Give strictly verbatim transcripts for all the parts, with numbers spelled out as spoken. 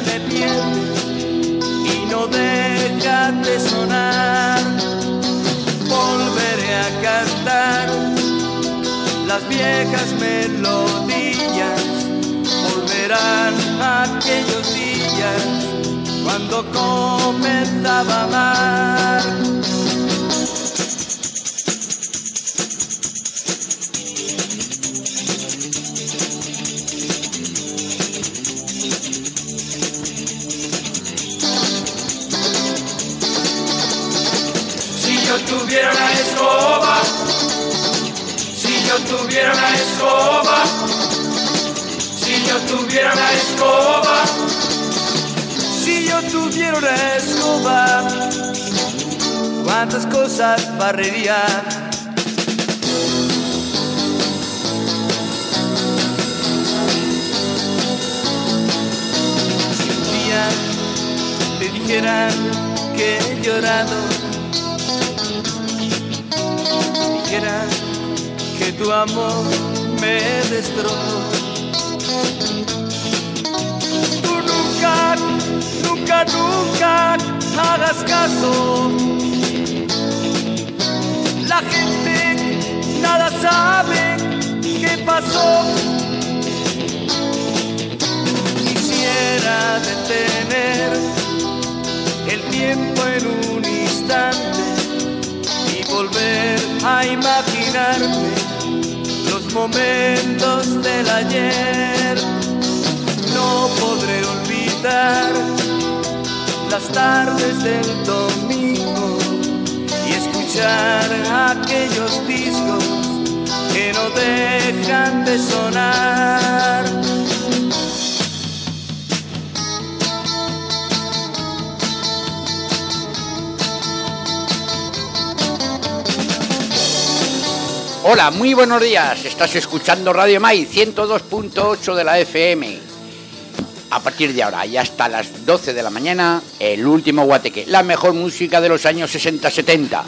me pierde y no deja de sonar. Volveré a cantar las viejas melodías, volverán aquellos días cuando comenzaba a amar. Si yo tuviera una escoba, si yo tuviera una escoba, si yo tuviera una escoba, si yo tuviera una escoba, cuántas cosas barrería. Si un día te dijeran que he llorado, dijera que tu amor me destrozó, tú nunca, nunca, nunca hagas caso. La gente nada sabe qué pasó. Quisiera detener el tiempo en un instante y volver a imaginarme los momentos del ayer. No podré olvidar las tardes del domingo y escuchar aquellos discos que no dejan de sonar. Hola, muy buenos días. Estás escuchando Radio Mai ciento dos punto ocho de la F M. A partir de ahora y hasta las doce de la mañana, el último guateque, la mejor música de los años sesenta setenta.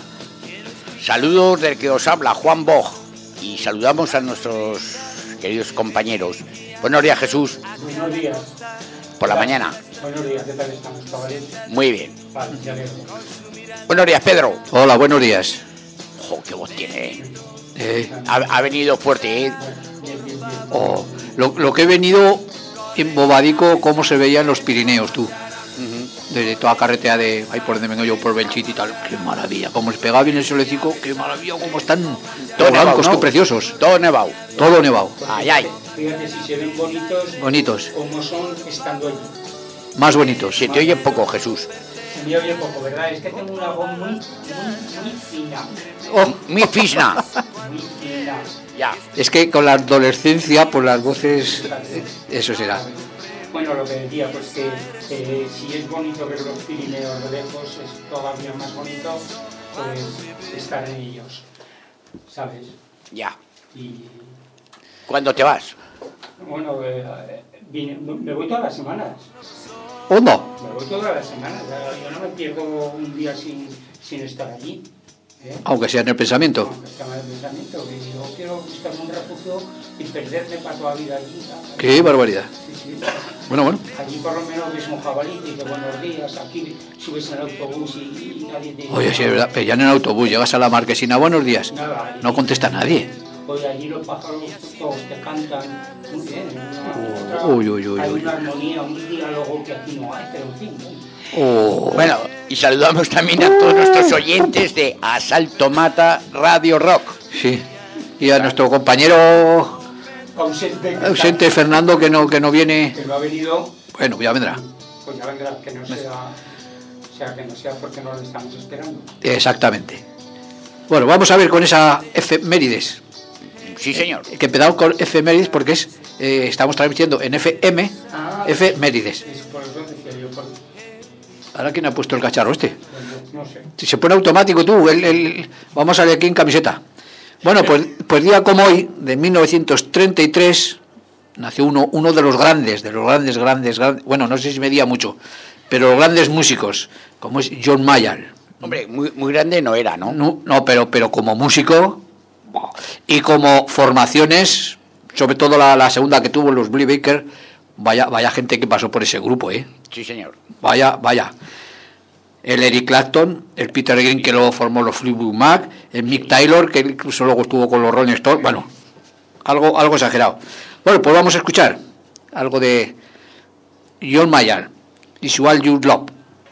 Saludos del que os habla, Juan Boj, y saludamos a nuestros queridos compañeros. Buenos días, Jesús. Buenos días. Por la mañana. Buenos días, ¿qué tal estamos, chavales? Muy bien. Vale, ya veo. Buenos días, Pedro. Hola, buenos días. Jo, qué voz tiene. Eh, Ha, ha venido fuerte, ¿eh? Bien, bien, bien. oh, lo, lo que he venido en bobadico, cómo se veía en los Pirineos, tú. Uh-huh. Desde toda carretera de ahí por donde vengo yo, por Belchite y tal. Qué maravilla. Cómo les pegaba bien el solecico, qué maravilla, cómo están Todo blancos, nevado, ¿no? qué preciosos. Todo nevado. Todo nevado. Ay, ay. Fíjate si se ven bonitos, Bonitos. como son estando allí. Más bonitos. Se te oye poco, Jesús. Se me oye poco, ¿verdad? Es que tengo una voz muy, muy, muy fina. Oh, mi fisna. Muy fina. Ya. Es que con la adolescencia, por las voces, eh, eso será. Bueno, lo que decía, pues que eh, si es bonito ver los Pirineos de lejos, es todavía más bonito pues, estar en ellos, ¿sabes? Ya. Y ¿Cuándo te vas? bueno, eh, vine- me voy todas las semanas. ¿O no? Me voy todas las semanas. Yo no me pierdo un día sin, sin estar allí. ¿eh? Aunque sea en el pensamiento. Aunque esté mal el pensamiento, que yo quiero buscarme un refugio y perderme para toda la vida allí. ¿sabes? Qué barbaridad. Sí, sí. Bueno, bueno. Allí por lo menos ves un jabalí y dices buenos días, aquí subes en el autobús y, y nadie te dice Oye, sí, es verdad. Pero ya en el autobús llegas a la Marquesina, buenos días. nada. No contesta nadie. Oye, allí los pájaros todos te cantan muy bien. Una, Oh, uy, uy, uy, hay uy. una armonía, un diálogo que aquí no hay, pero en fin. ¿no? Oh. Bueno, y saludamos también a todos nuestros oyentes de Asalto Mata Radio Rock. Sí. Y a nuestro compañero Ausente, que ausente está- Fernando que no que no viene. que no ha venido, Bueno, ya vendrá. pues ya vendrá, que no sea, o sea, que no sea porque no lo estamos esperando. Exactamente. Bueno, vamos a ver con esa efemérides. Sí, señor. Que empezamos con efemérides porque es eh, estamos transmitiendo en F M Ah, efemérides. es por eso decía yo, por, Ahora quién ha puesto el cacharro este. pues, no sé. Si se pone automático tú, el, el- vamos a ver aquí en camiseta. Bueno, pues, pues día como hoy, de mil novecientos treinta y tres, nació uno, uno de los grandes, de los grandes, grandes, grandes, bueno, no sé si medía mucho, pero los grandes músicos, como es John Mayer. Hombre, muy, muy grande no era, ¿no? No, no, pero, pero como músico y como formaciones, sobre todo la, la segunda que tuvo, los Billy Baker, vaya, vaya gente que pasó por ese grupo, ¿eh? Sí, señor. Vaya, vaya. El Eric Clapton, el Peter Green, que luego formó los Fleetwood Mac, el Mick Taylor, que incluso luego estuvo con los Rolling Stones. Bueno, algo, algo exagerado. Bueno, pues vamos a escuchar algo de John Mayer, Is All You Love.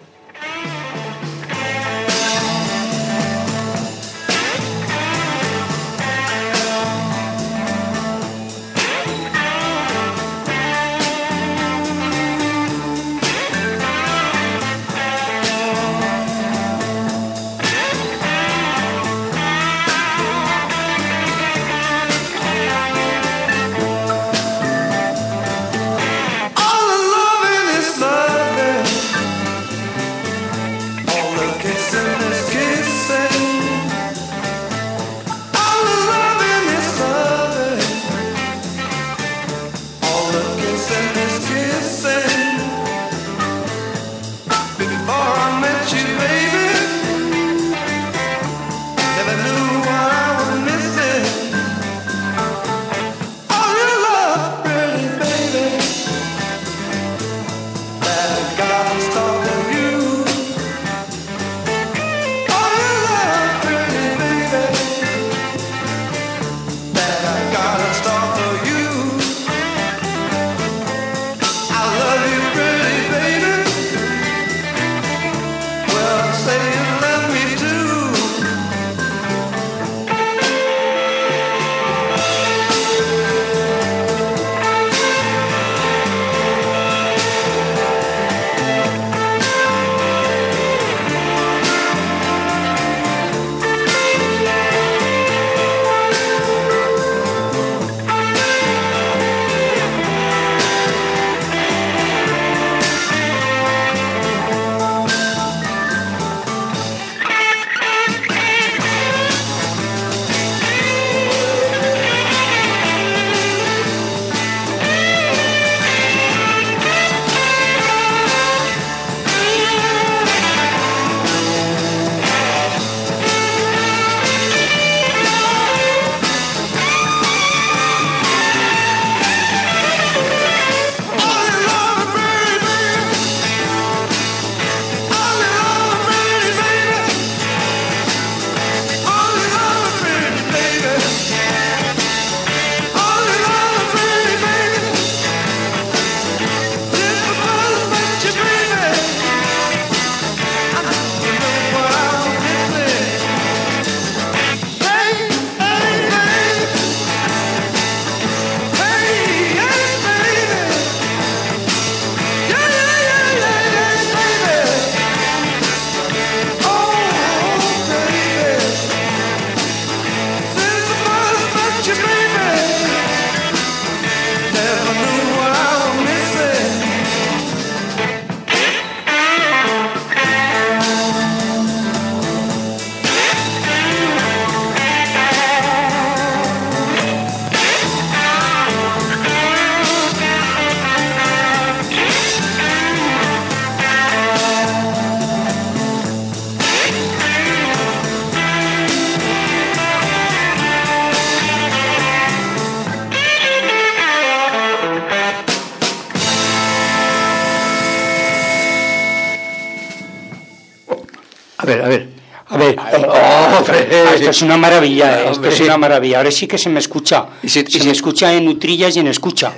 A ver, a ver. A ver, oh, eh, esto es una maravilla, eh, esto hombre, es sí. una maravilla. Ahora sí que se me escucha. Y si- se y si- me escucha en Utrillas y en Escucha.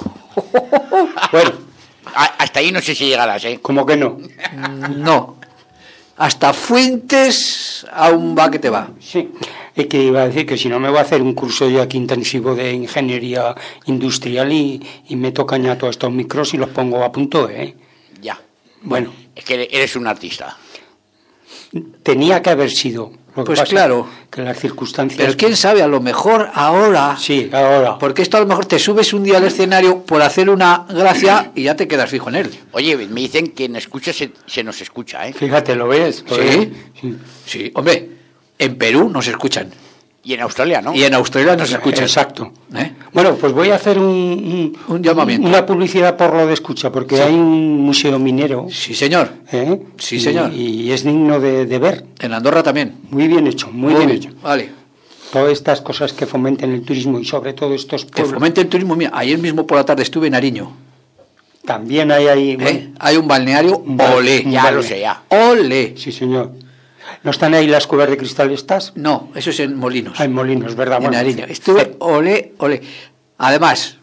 Bueno, A- hasta ahí no sé si llegarás, ¿eh? ¿cómo que no? No. Hasta Fuentes aún va que te va. Sí, es que iba a decir que si no me voy a hacer un curso yo aquí intensivo de ingeniería industrial y, y meto caña a todos estos micros y los pongo a punto, ¿eh? Ya. Bueno, Es que eres un artista. tenía que haber sido. Lo que Pues pasa claro. Que las circunstancias... Pero quién sabe, a lo mejor ahora... Sí, ahora. Porque esto a lo mejor te subes un día al escenario por hacer una gracia y ya te quedas fijo en él. Oye, me dicen que en escucha se, se nos escucha, ¿eh? Fíjate, ¿lo ves? ¿Lo ¿Sí? ves? Sí. Sí, hombre, en Perú nos escuchan. Y en Australia, ¿no? Y en Australia nos escuchan. Exacto. ¿Eh? Bueno, pues voy a hacer un, un, Un llamamiento. una publicidad por lo de escucha, porque Sí. hay un museo minero. Sí, señor. ¿eh? Sí, Y- señor. Y, es digno de, de ver. En Andorra también. Muy bien hecho, muy bien hecho. Vale. Todas estas cosas que fomenten el turismo y sobre todo estos Que pueblos. fomente el turismo. Mira, ayer mismo por la tarde estuve en Ariño. También hay ahí... ¿Eh? Hay un balneario, Un bal- olé. un Ya vale. lo sé, ya. Olé. Sí, señor. ¿No están ahí las cuevas de cristal estas? No, eso es en Molinos. Hay Molinos, ¿verdad? en Bueno, Nariño. Estuve, olé, olé. Además,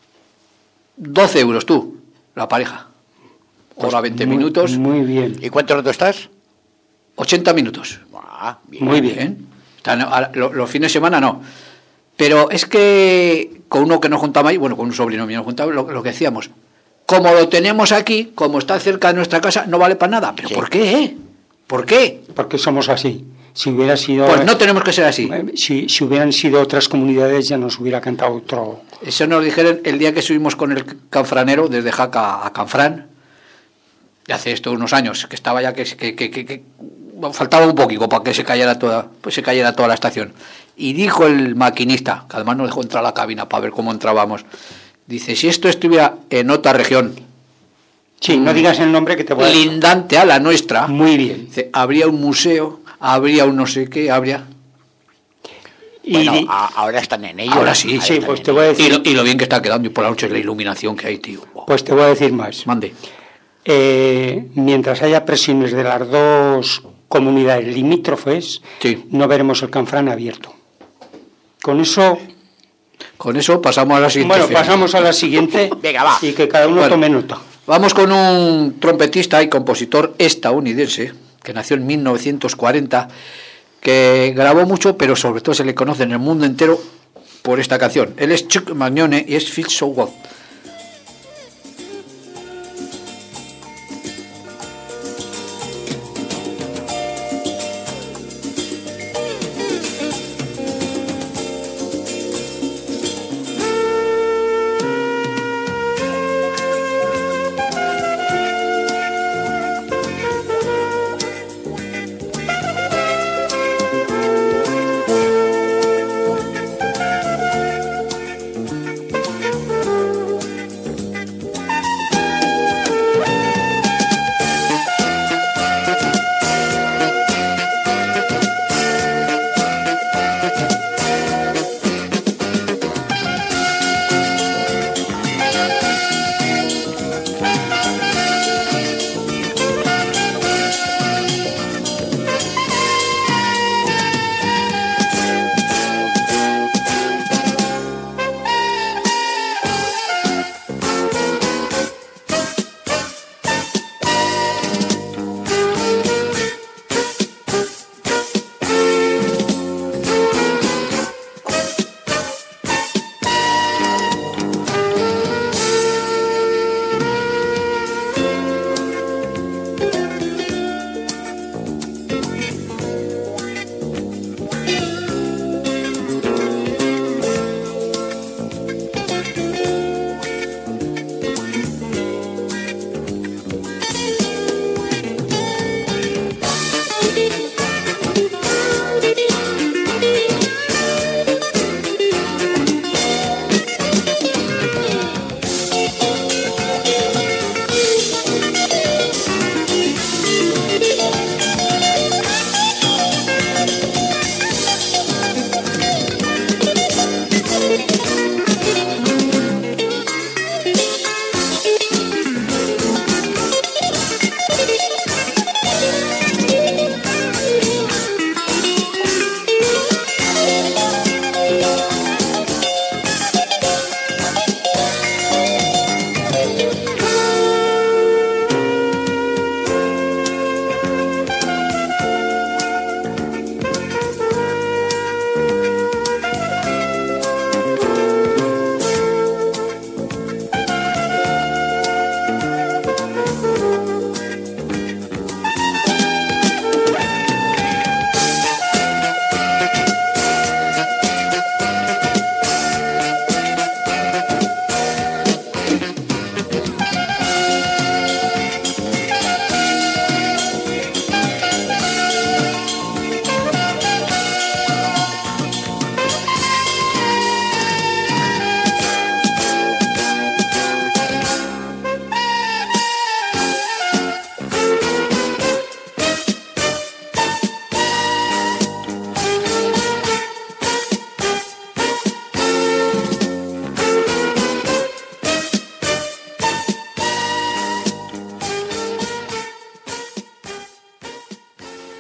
doce euros tú, la pareja. Hora veinte muy- minutos, Muy bien. ¿Y cuánto rato estás? ochenta minutos. Ah, bien. Muy bien. Están- ahora, lo- los fines de semana no. Pero es que con uno que nos juntamos ahí, bueno, con un sobrino mío nos juntamos, lo, lo que decíamos, como lo tenemos aquí, como está cerca de nuestra casa, no vale para nada. ¿Pero Sí. por qué, eh? ¿Por qué? Porque somos así. Si hubiera sido... Pues no tenemos que ser así. eh, Si, si hubieran sido otras comunidades ya nos hubiera cantado otro... Eso nos dijeron el día que subimos con el canfranero desde Jaca a Canfrán, hace esto unos años, que estaba ya que, que, que, que- que faltaba un poquito para que se cayera toda, pues se cayera toda la estación. Y dijo el maquinista, que además nos dejó entrar a la cabina para ver cómo entrábamos, dice, si esto estuviera en otra región, Sí, no digas el nombre que te voy a... lindante a la nuestra, Muy bien. dice, habría un museo, habría un no sé qué, habría... Y Bueno, di- a- ahora están en ello. Ahora sí, sí, están pues en te voy a ello. Y decir... lo, y lo bien que está quedando, y por la noche la iluminación que hay, tío. Pues te voy a decir más. Mande. Eh, mientras haya presiones de las dos comunidades limítrofes, Sí. no veremos el Canfrán abierto. Con eso, Con eso pasamos a la siguiente. bueno, feria. pasamos a la siguiente. Venga, va. Y que cada uno Bueno. tome nota. Vamos con un trompetista y compositor estadounidense que nació en mil novecientos cuarenta, que grabó mucho, pero sobre todo se le conoce en el mundo entero por esta canción. Él es Chuck Mangione y es Feel So Good. Thank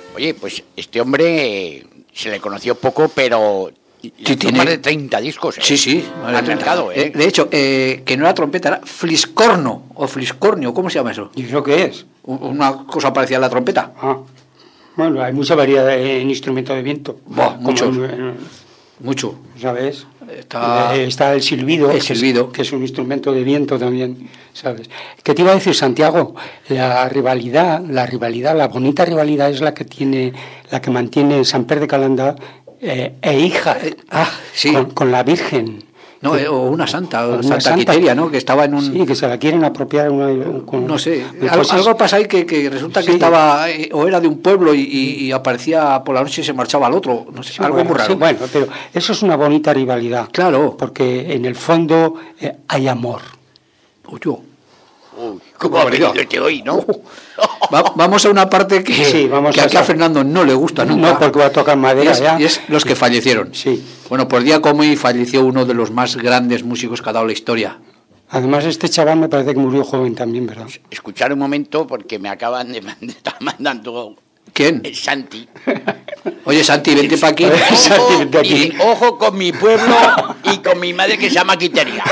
Oye, pues este hombre eh, se le conoció poco, pero Sí, tiene tiene- más de treinta discos. ¿eh? Sí, sí. Al mercado, ¿eh? Eh, De hecho, eh, que no era trompeta, era fliscorno o fliscornio, ¿cómo se llama eso? ¿Y eso qué es? U- Una cosa parecida a la trompeta. Ah, bueno, hay mucha variedad en instrumento de viento. Buah, Como muchos. en- en- Mucho. ¿Sabes? Está- Eh, está el silbido, El que es- silbido. Que, es, un instrumento de viento también, ¿sabes? ¿Qué te iba a decir, Santiago? La rivalidad, la rivalidad, la bonita rivalidad es la que tiene, la que mantiene Samper de Calanda eh, e hija Ah, sí. con, con la Virgen. No, eh, o una santa, O o una Santa santa. Quiteria, ¿no? Que estaba en un... Sí, que se la quieren apropiar una, con- No sé, pues algo, es- algo pasa ahí que, que resulta que Sí. estaba, eh, o era de un pueblo y, y- y aparecía por la noche y se marchaba al otro, no sé, Sí, algo bueno, muy raro. sí, bueno, pero eso es una bonita rivalidad. Claro. Porque en el fondo eh, hay amor. Uy, yo. Uy, ¿cómo ha venido este hoy, no? Va- vamos a una parte que, Sí, vamos que a aquí a esa- Fernando no le gusta nunca. No, porque va a tocar y madera es, ya. y es los que fallecieron. Sí. Bueno, por día como hoy falleció uno de los más grandes músicos que ha dado la historia. Además, este chaval me parece que murió joven también, ¿verdad? Escuchar un momento porque me acaban de, de estar mandando ¿Quién? el Santi. Oye, Santi, vente para aquí. Santi, Ojo, vente aquí. y- ojo con mi pueblo y con mi madre que se llama Quiteria.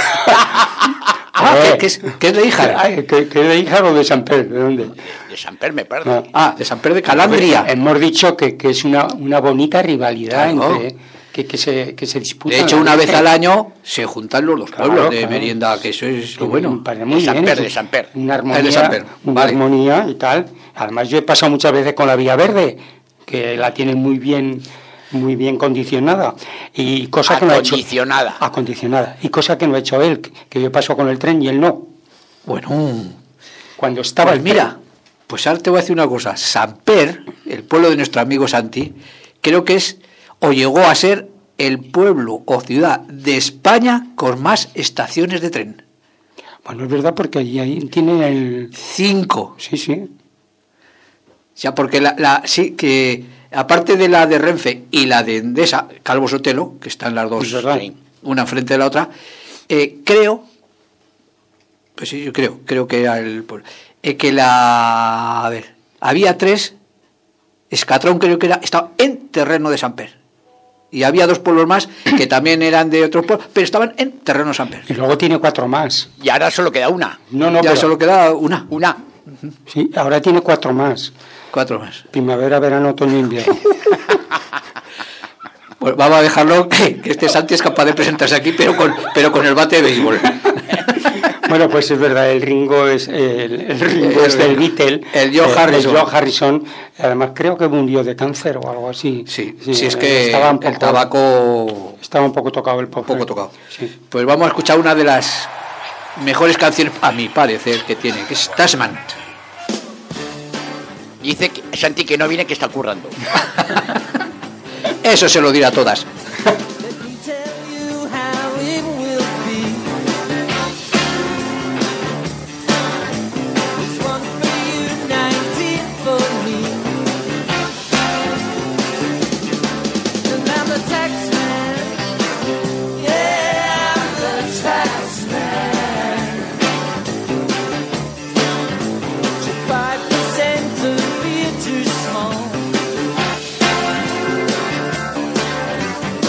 Ah, Eh. ¿qué, qué es, qué es de hija? Ay, ¿que, que de hija o de San Pedro? ¿De dónde? De Samper me parece. Ah. Ah, de San Pedro de Calabria. Hemos dicho que, que es una, una bonita rivalidad Claro. entre que, que se, que se disputan. De hecho, una vez al año se juntan los dos Claro, pueblos de claro. merienda, que eso es lo Me bueno. parece muy De San bien, Per, es de San Per. Una El armonía, de San Per, una vale. armonía y tal. Además, yo he pasado muchas veces con la Vía Verde, que la tienen muy bien muy bien condicionada y cosa que no ha hecho Acondicionada. acondicionada y cosa que no ha hecho él, que- que yo paso con el tren y él no. Bueno, Cuando estaba pues el mira, pues ahora te voy a decir una cosa. Samper, el pueblo de nuestro amigo Santi, creo que es o llegó a ser el pueblo o ciudad de España con más estaciones de tren. Bueno, es verdad porque allí ahí tiene el Cinco. sí, sí. O sea, porque la, la- sí que aparte de la de Renfe y la de Endesa, Calvo Sotelo, que están las dos, Es verdad. sí, una frente de la otra, eh, creo, pues sí, yo creo, creo que era el pueblo, eh, que la, a ver, había tres, Escatrón creo que era, estaba en terreno de Samper. Y había dos pueblos más que también eran de otros pueblos, pero estaban en terreno de Samper. Y luego tiene cuatro más. Y ahora solo queda una. No, no, Ya pero- solo queda una, Una. Sí, ahora tiene cuatro más. cuatro más. Primavera, verano, otoño, invierno. Pues vamos a dejarlo que, que este Santi es capaz de presentarse aquí, pero con, pero con el bate de béisbol. Bueno, pues es verdad, el Ringo es el, el Ringo El- es del Beatle. el Joe eh, Harrison. el Joe Harrison. Además, creo que murió de cáncer o algo así. Sí, sí, es eh, que estaba un poco, el tabaco estaba un poco tocado el un pobre. poco tocado. Sí. Pues vamos a escuchar una de las mejores canciones, a mi parecer, que tiene, que es Tasman. Dice que, Santi que no viene, que está currando. Eso se lo dirá a todas. Let me tell you how it will be. There's one for you, nineteen for me. And I'm the tax man. Yeah, I'm the tax man. Five percent of you too small.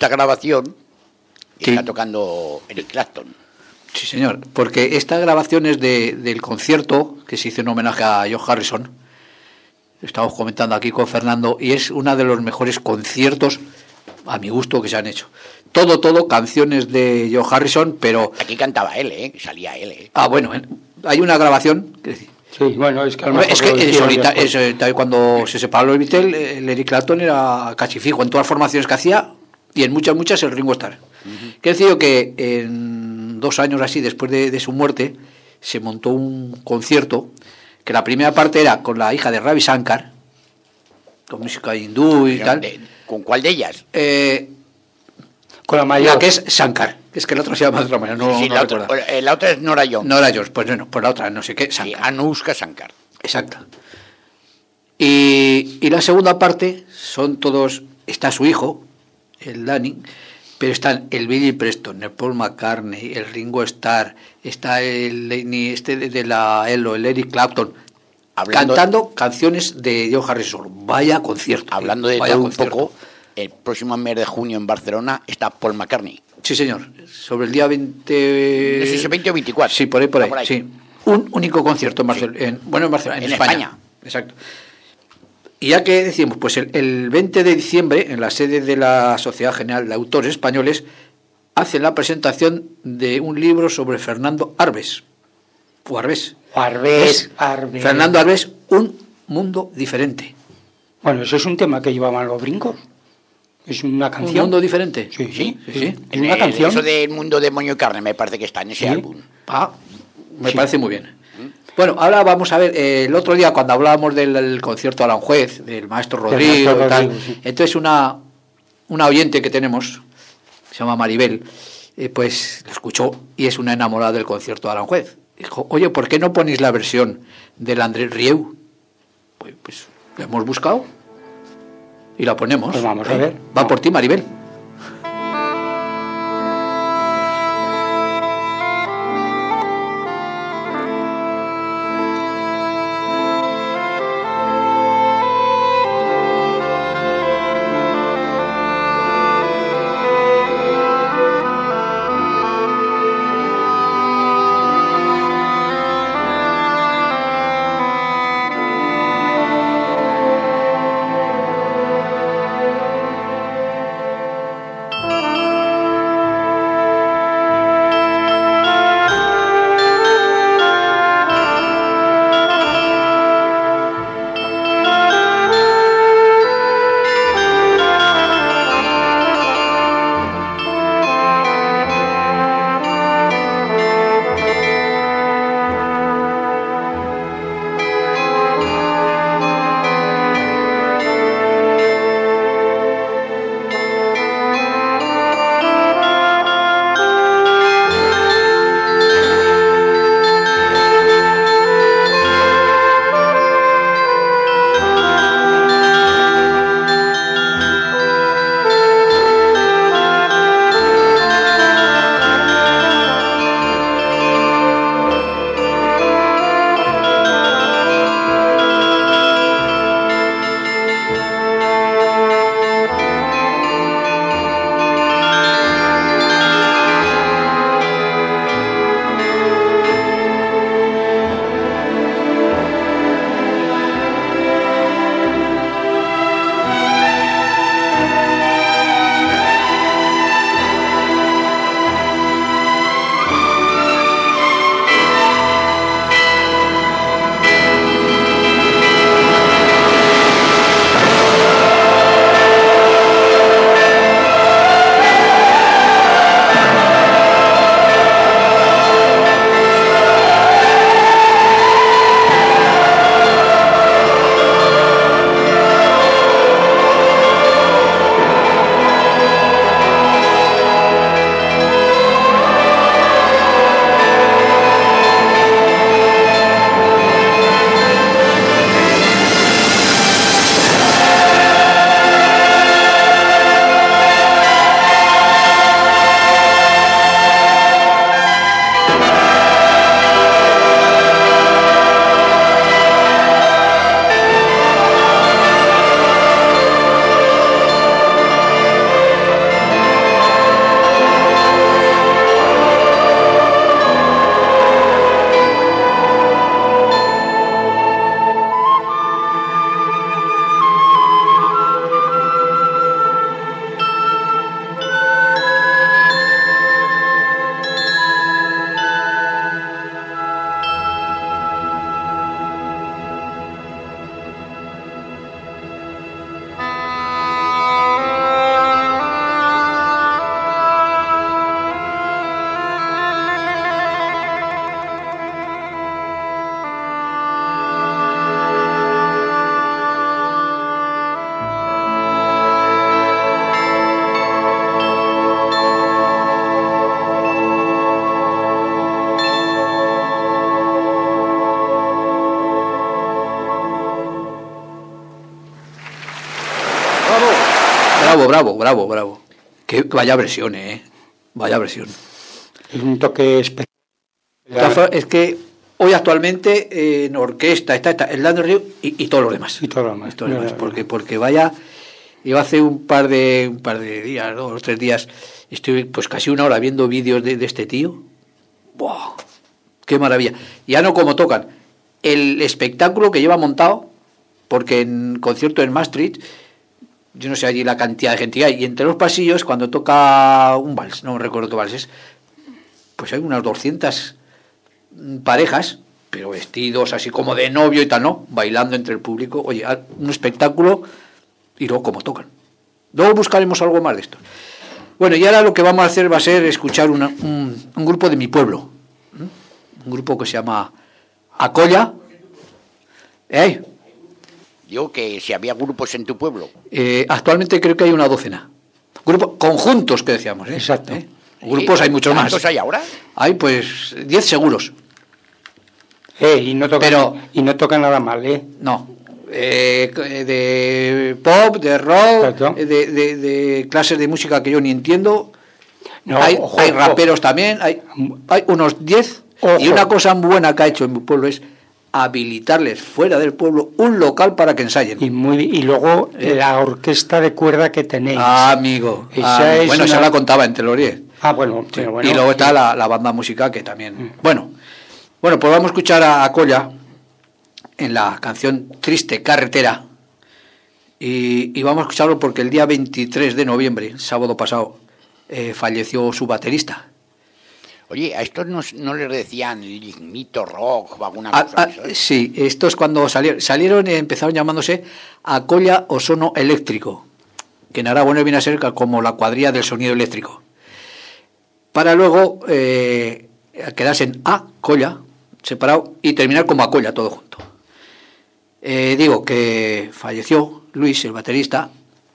esta grabación Sí. está tocando Eric Clapton. Sí, señor, porque esta grabación es de, del concierto que se hizo en homenaje a George Harrison. Estamos comentando aquí con Fernando, y es uno de los mejores conciertos, a mi gusto, que se han hecho. Todo, todo, canciones de George Harrison, pero... Aquí cantaba él, ¿eh? Salía él, ¿eh? Ah, bueno, hay una grabación... que Sí, bueno, es que a lo mejor Es que lo es hicieron ahorita, después. es, eh, cuando se separó los Beatles, el Eric Clapton era casi fijo en todas las formaciones que hacía, y en muchas, muchas el Ringo Starr. Uh-huh. Quiero decir que en dos años así, después de, de su muerte, se montó un concierto, que la primera parte era con la hija de Ravi Shankar, con música hindú y Pero tal. De, ¿Con cuál de ellas? Eh, con la mayor. La que es Shankar, que es que la otra se llama de otra manera, no, sí, no la, recuerdo. otra, la otra es Nora Jones. Nora Jones, pues bueno, pues la otra, no sé qué, Shankar. Sí, Anushka Shankar. Exacto. Y, y la segunda parte son todos, está su hijo, el Danny, pero están el Billy Preston, el Paul McCartney, el Ringo Starr, está el Lenny, este de, de la Elo, el Eric Clapton, hablando, cantando canciones de George Harrison. Vaya concierto. Hablando de vaya todo concierto. un poco, el próximo mes de junio en Barcelona está Paul McCartney. Sí, señor. Sobre el día veinte... No sé si veinte o veinticuatro. Sí, por ahí, por ahí. Por ahí. Sí. Un único concierto en Barcelona. Sí. En, bueno, en Barcelona, en, en España. España. Exacto. Y ya que decimos, pues el, el veinte de diciembre, en la sede de la Sociedad General de Autores Españoles, hacen la presentación de un libro sobre Fernando Arbés. O Arbés. Arbés, Arbés. Fernando Arbés, Un mundo diferente. Bueno, eso es un tema que llevaban los brincos. Es una canción. ¿Un mundo diferente? Sí, Sí, sí. sí. sí. Es El, una el, canción. Eso del mundo de moño y carne me parece que está en ese Sí. álbum. Ah, me Sí. parece muy bien. Bueno, ahora vamos a ver, eh, el otro día cuando hablábamos del, del concierto Aranjuez, del maestro Rodrigo maestro y tal, Rodrigo, sí. entonces una, una oyente que tenemos, se llama Maribel, eh, pues lo escuchó y es una enamorada del concierto Aranjuez. Dijo, oye, ¿por qué no ponéis la versión del Andrés Rieu? Pues, pues la hemos buscado y la ponemos. Pues vamos ¿eh? a ver. Va por ti, Maribel. bravo, bravo, bravo, bravo. Que vaya versión, ¿eh? Vaya versión. Es un toque especial. Es que hoy actualmente eh, en orquesta está, está el Dando Río y, y todos los demás. Y todo lo demás. Y todo lo demás, porque, porque vaya, yo hace un par de un par de días, dos o tres días, estoy pues casi una hora viendo vídeos de, de este tío. ¡Buah! ¡Qué maravilla! Ya no como tocan, el espectáculo que lleva montado, porque en concierto en Maastricht, yo no sé allí la cantidad de gente que hay, y entre los pasillos, cuando toca un vals, no recuerdo qué vals es, pues hay unas doscientas parejas, pero vestidos así como de novio y tal, ¿no? Bailando entre el público. Oye, un espectáculo, y luego como tocan. Luego buscaremos algo más de esto. Bueno, y ahora lo que vamos a hacer va a ser escuchar una, un, un grupo de mi pueblo. ¿Mm? Un grupo que se llama Acolla. ¿Eh? Digo que si había grupos en tu pueblo. Eh, actualmente creo que hay una docena. Grupos conjuntos que decíamos, ¿eh? Exacto. ¿Eh? Grupos hay muchos más. ¿Cuántos hay ahora? Hay pues diez seguros. Eh, y no toca, Pero- y no toca nada mal, ¿eh? No. Eh, de pop, de rock, Exacto. de, de, de clases de música que yo ni entiendo. No, hay, ojo, hay ojo. raperos también. Hay, hay unos diez. Ojo. Y una cosa muy buena que ha hecho en mi pueblo es habilitarles fuera del pueblo un local para que ensayen. Y, muy, y luego Eh. la orquesta de cuerda que tenéis. Ah, amigo. Esa Ah, es bueno, una- esa la contaba en Telorier. Ah, bueno, pero bueno. y luego está sí. la, la banda musical que también. Bueno, bueno, pues vamos a escuchar a, a Colla en la canción Triste Carretera. Y, y vamos a escucharlo porque el día veintitrés de noviembre, sábado pasado, eh, falleció su baterista. Oye, ¿a estos no, no les decían lignito rock o alguna Ah, cosa ah, de eso, eh? sí, estos cuando salieron, salieron y empezaron llamándose Acolla Osono Eléctrico, que en Aragón viene a ser como la cuadrilla del sonido eléctrico, para luego eh, quedarse en Acolla, separado, y terminar como Acolla, todo junto. Eh, digo que falleció Luis, el baterista,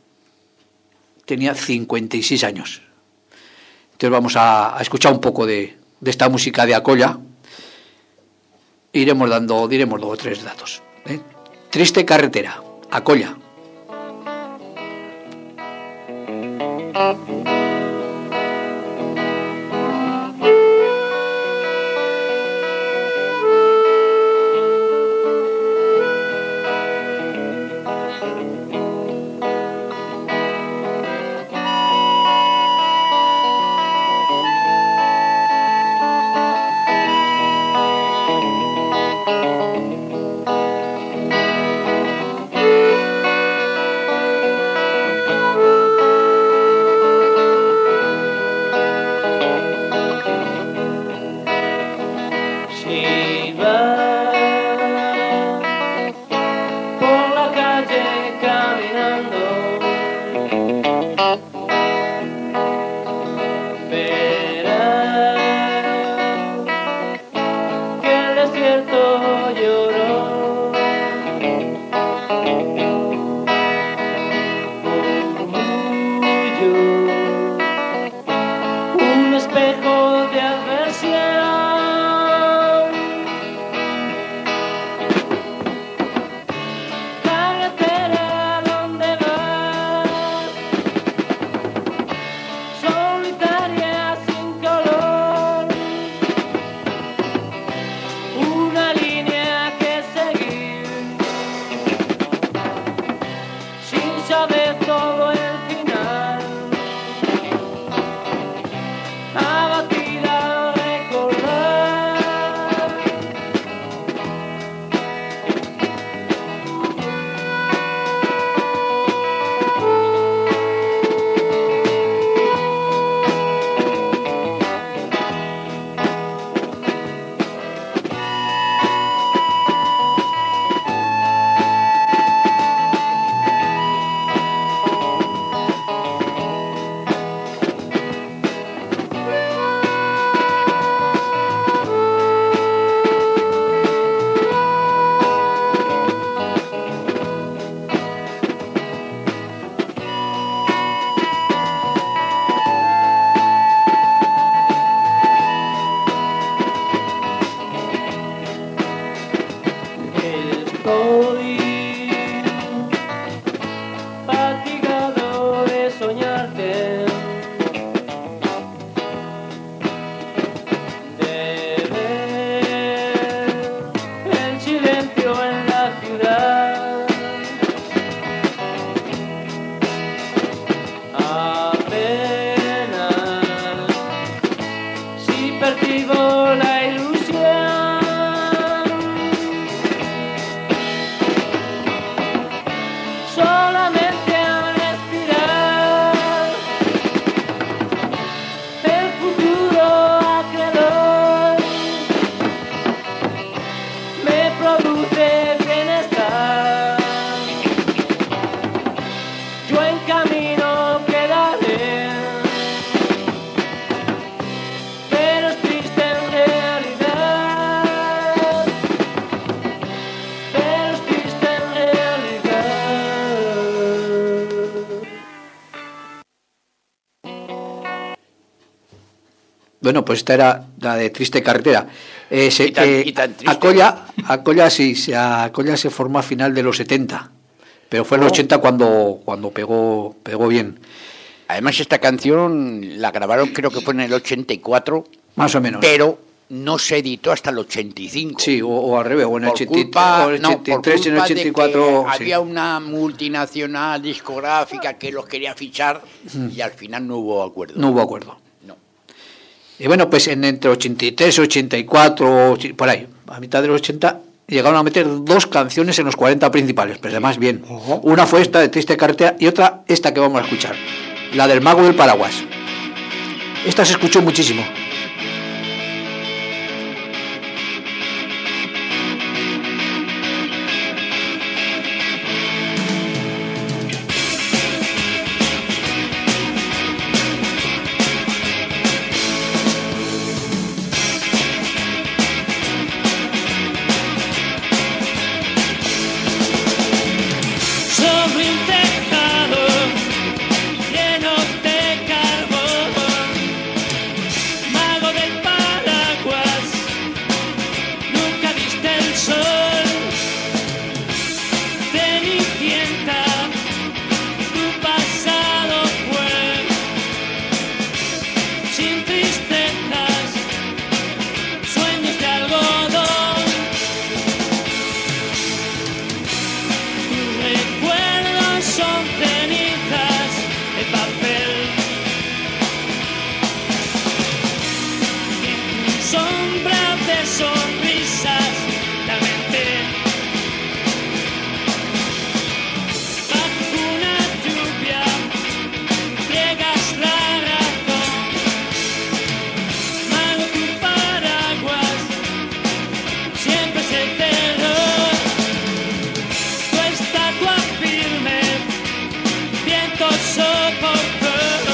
tenía cincuenta y seis años. Entonces vamos a, a escuchar un poco de, de esta música de Acolla. Iremos dando, diremos dos o tres datos. ¿eh? Triste Carretera, Acolla. Si vas por la calle caminando, verás que el desierto lloró. Murmullo, un espejo de adversión. Carretera, ¿dónde vas? Solitaria Bueno, pues esta era la de Triste Carretera. Eh, se, Y tan- eh, y tan triste. Acolla, Acolla sí, se, Acolla se formó a final de los setenta, pero fue en los Oh. ochenta cuando, cuando pegó, pegó bien, Además, esta canción la grabaron, creo que fue en el ochenta y cuatro, más o menos. pero no se editó hasta el ochenta y cinco. Sí, o, o al revés, o en el Por ochenta, culpa, o en el no, ochenta y por tres, en el culpa de ochenta y cuatro. que sí. había una multinacional discográfica que los quería fichar y al final no hubo acuerdo. No hubo acuerdo. No. Y bueno, pues en entre ochenta y tres, ochenta y cuatro, por ahí, a mitad de los ochenta, llegaron a meter dos canciones en los cuarenta principales, pero además bien. Ojo. Una fue esta de Triste Carretera y otra esta que vamos a escuchar, la del Mago del Paraguas. Esta se escuchó muchísimo. Sobre un tejado lleno de carbón, mago del paraguas, nunca viste el sol. Cenicienta, tu pasado fue sin tristezas, sueños de algodón. Tus recuerdos son cenizas de papel. Y en tu sombra de sonrisas la mente. Bajo una lluvia riegas la razón. Mago tu paraguas, siempre es el terror. Tu estatua firme, viento soportó.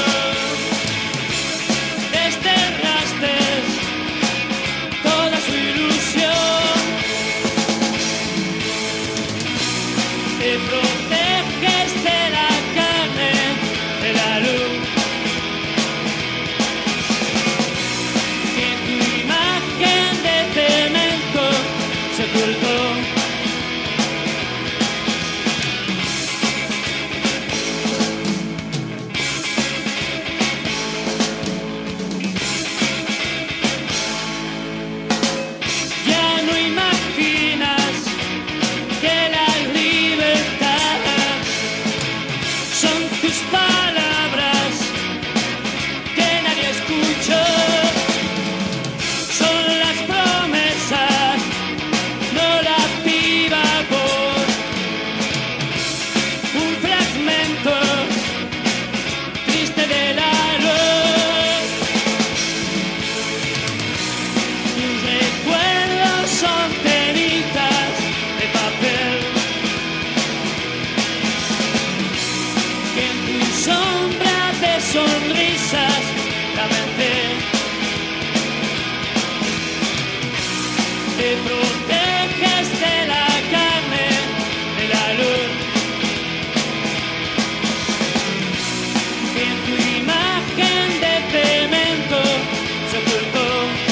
Desterraste toda su ilusión. Te proteges de la carne, de la luz. Que tu imagen de cemento se ocultó. Ya no imaginas que la libertad son tus palabras que nadie escuchó. Son las promesas, no la viva voz. Un fragmento triste de la luz. Tus recuerdos son cenizas de papel. Que en tu sombra de sonrisas la mente. Te proteges de la carne, de la luz. Que en tu imagen de cemento se ocultó.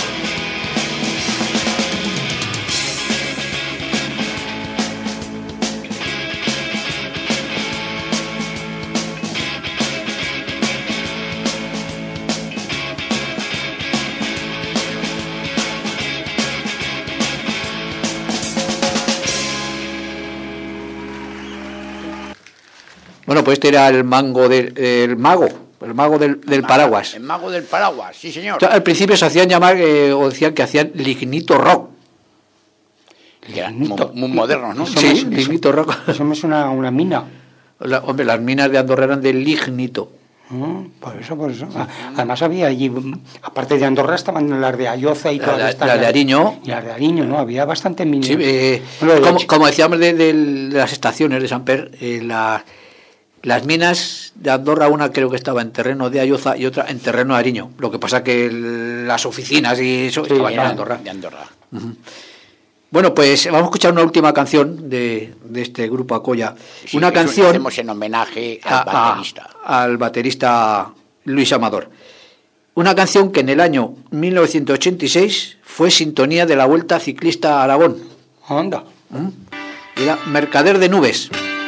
Bueno, pues este era el mango del el mago, el mago del, del paraguas. El mago del paraguas, sí señor. O sea, al principio se hacían llamar, eh, o decían que hacían lignito rock. Que eran muy, muy modernos, ¿no? Eso Sí, me- lignito rock. Eso me suena a una mina. La- hombre, las minas de Andorra eran de lignito. Mm, Por eso, por eso. Ah, Además había allí, mm, aparte de Andorra, estaban las de Ayoza y La- todas la- estas. la de Ariño. Y las de Ariño, ¿no? Había bastante minas. Sí, eh, Bueno, de como, Ch- como decíamos de, de las estaciones de Samper, eh, la- las minas de Andorra, una creo que estaba en terreno de Ayoza y otra en terreno de Ariño. Lo que pasa que el- las oficinas y eso Sí, estaban en eran Andorra. De Andorra. Bueno, pues vamos a escuchar una última canción de, de este grupo Acolla. Sí, una eso lo canción hacemos en homenaje al a- a- baterista. al baterista Luis Amador. una canción que en el año mil novecientos ochenta y seis fue sintonía de la Vuelta Ciclista a Aragón. Anda. ¿Mm? Era Mercader de Nubes.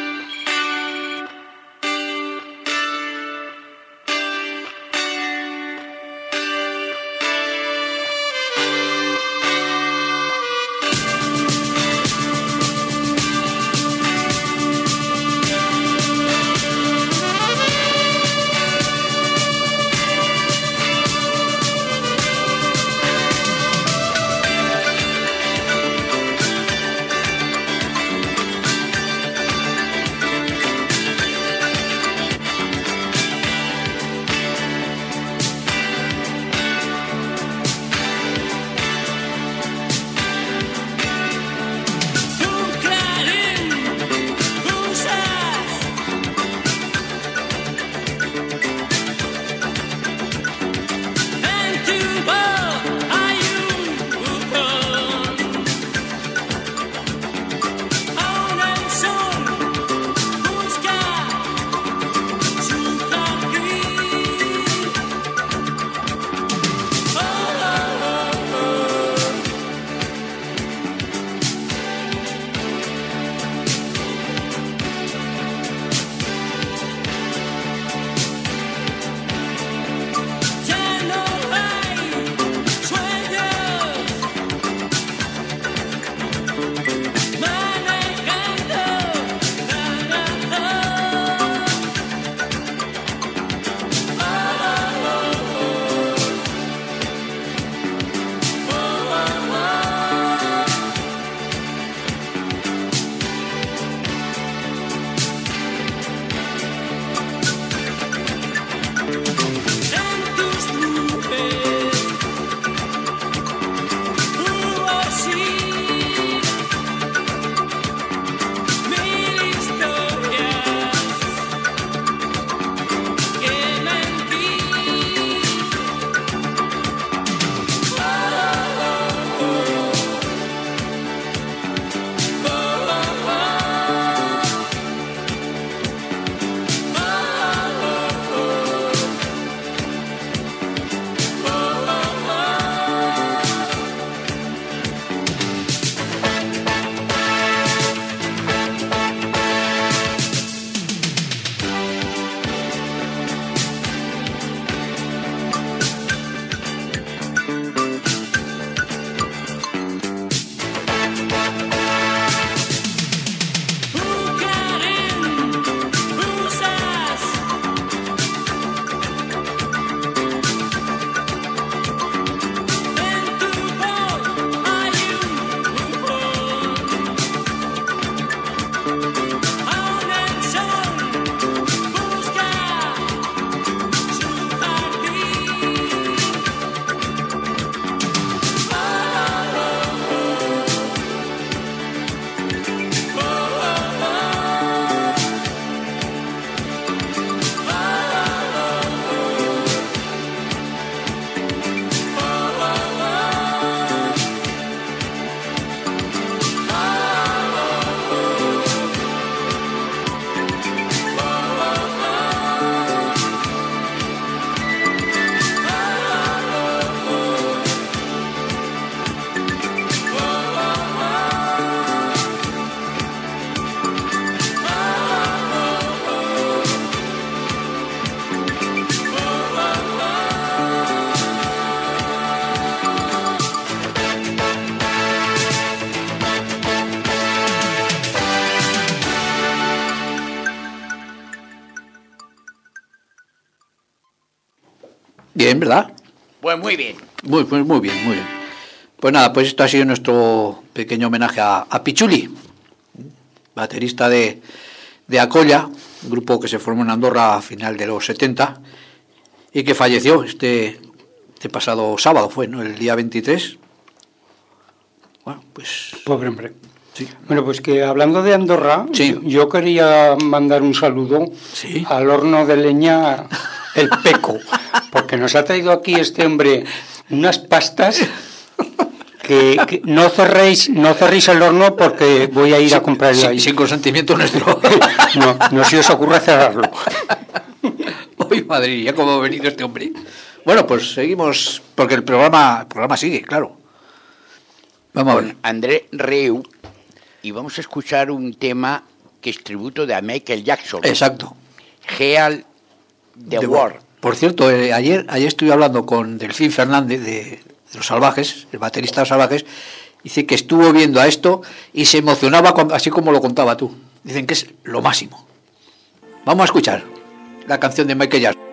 Bien, ¿verdad? Pues muy bien. Muy, pues muy bien, muy bien. Pues nada, pues esto ha sido nuestro pequeño homenaje a, a Pichuli, baterista de, de Acolla, un grupo que se formó en Andorra a final de los setenta y que falleció este, este pasado sábado, fue, ¿no? El día veintitrés. Bueno, pues... Pobre hombre. Sí. Bueno, pues que hablando de Andorra, Sí. yo, yo quería mandar un saludo Sí. al horno de leña El Peco, porque nos ha traído aquí este hombre unas pastas que, que no cerréis no cerréis el horno porque voy a ir a comprarlo Sin, ahí. sin consentimiento nuestro. No, no se os ocurra cerrarlo. Uy, madre mía, cómo ha venido este hombre. Bueno, pues seguimos, porque el programa, el programa sigue, claro. Vamos a ver. Con André Rieu, y vamos a escuchar un tema que es tributo de a Michael Jackson. Exacto. Heal the The World. Por cierto, eh, ayer, ayer estuve hablando con Delfín Fernández de, de Los Salvajes, el baterista de Los Salvajes. Dice que estuvo viendo a esto y se emocionaba cuando, así como lo contaba tú. Dicen que es lo máximo. Vamos a escuchar la canción de Michael Jackson.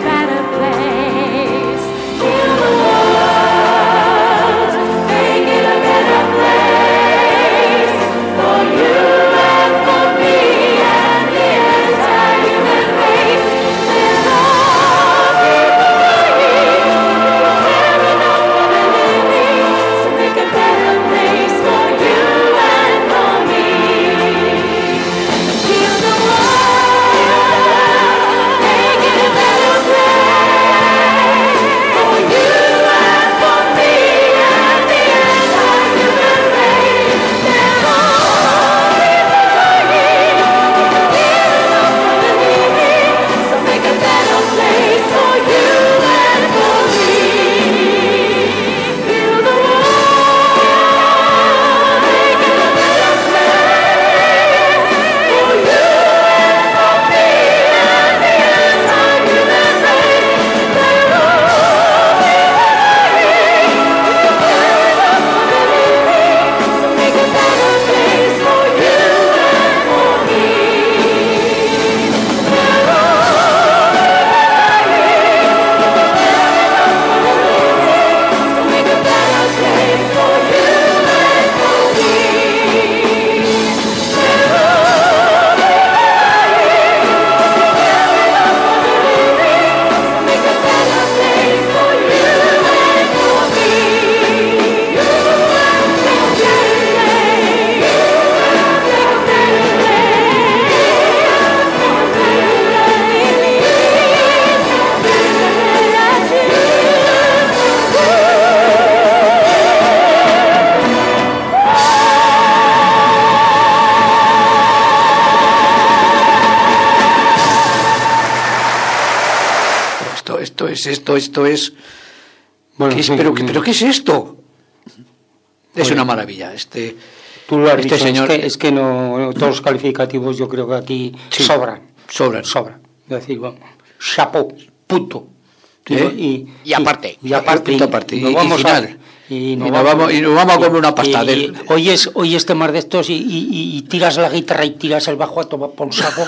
Make it es esto, esto es... Bueno, ¿Qué es? sí, ¿Pero, sí. qué- ¿Pero qué es esto? Es Oye, una maravilla. Este, Tú lo has este dicho, señor... es que, es que no, todos los calificativos yo creo que aquí Sí, sobran. sobran. Sobran. Es decir, bueno, chapeau, punto. ¿Eh? Y, Y aparte. Y, aparte. Punto aparte. nos Y- y vamos final. A, y Y nos vamos- y nos vamos a comer una pasta y- del- y oyes, oyes temas de estos y, y- y- y tiras la guitarra y tiras el bajo a tomar por saco.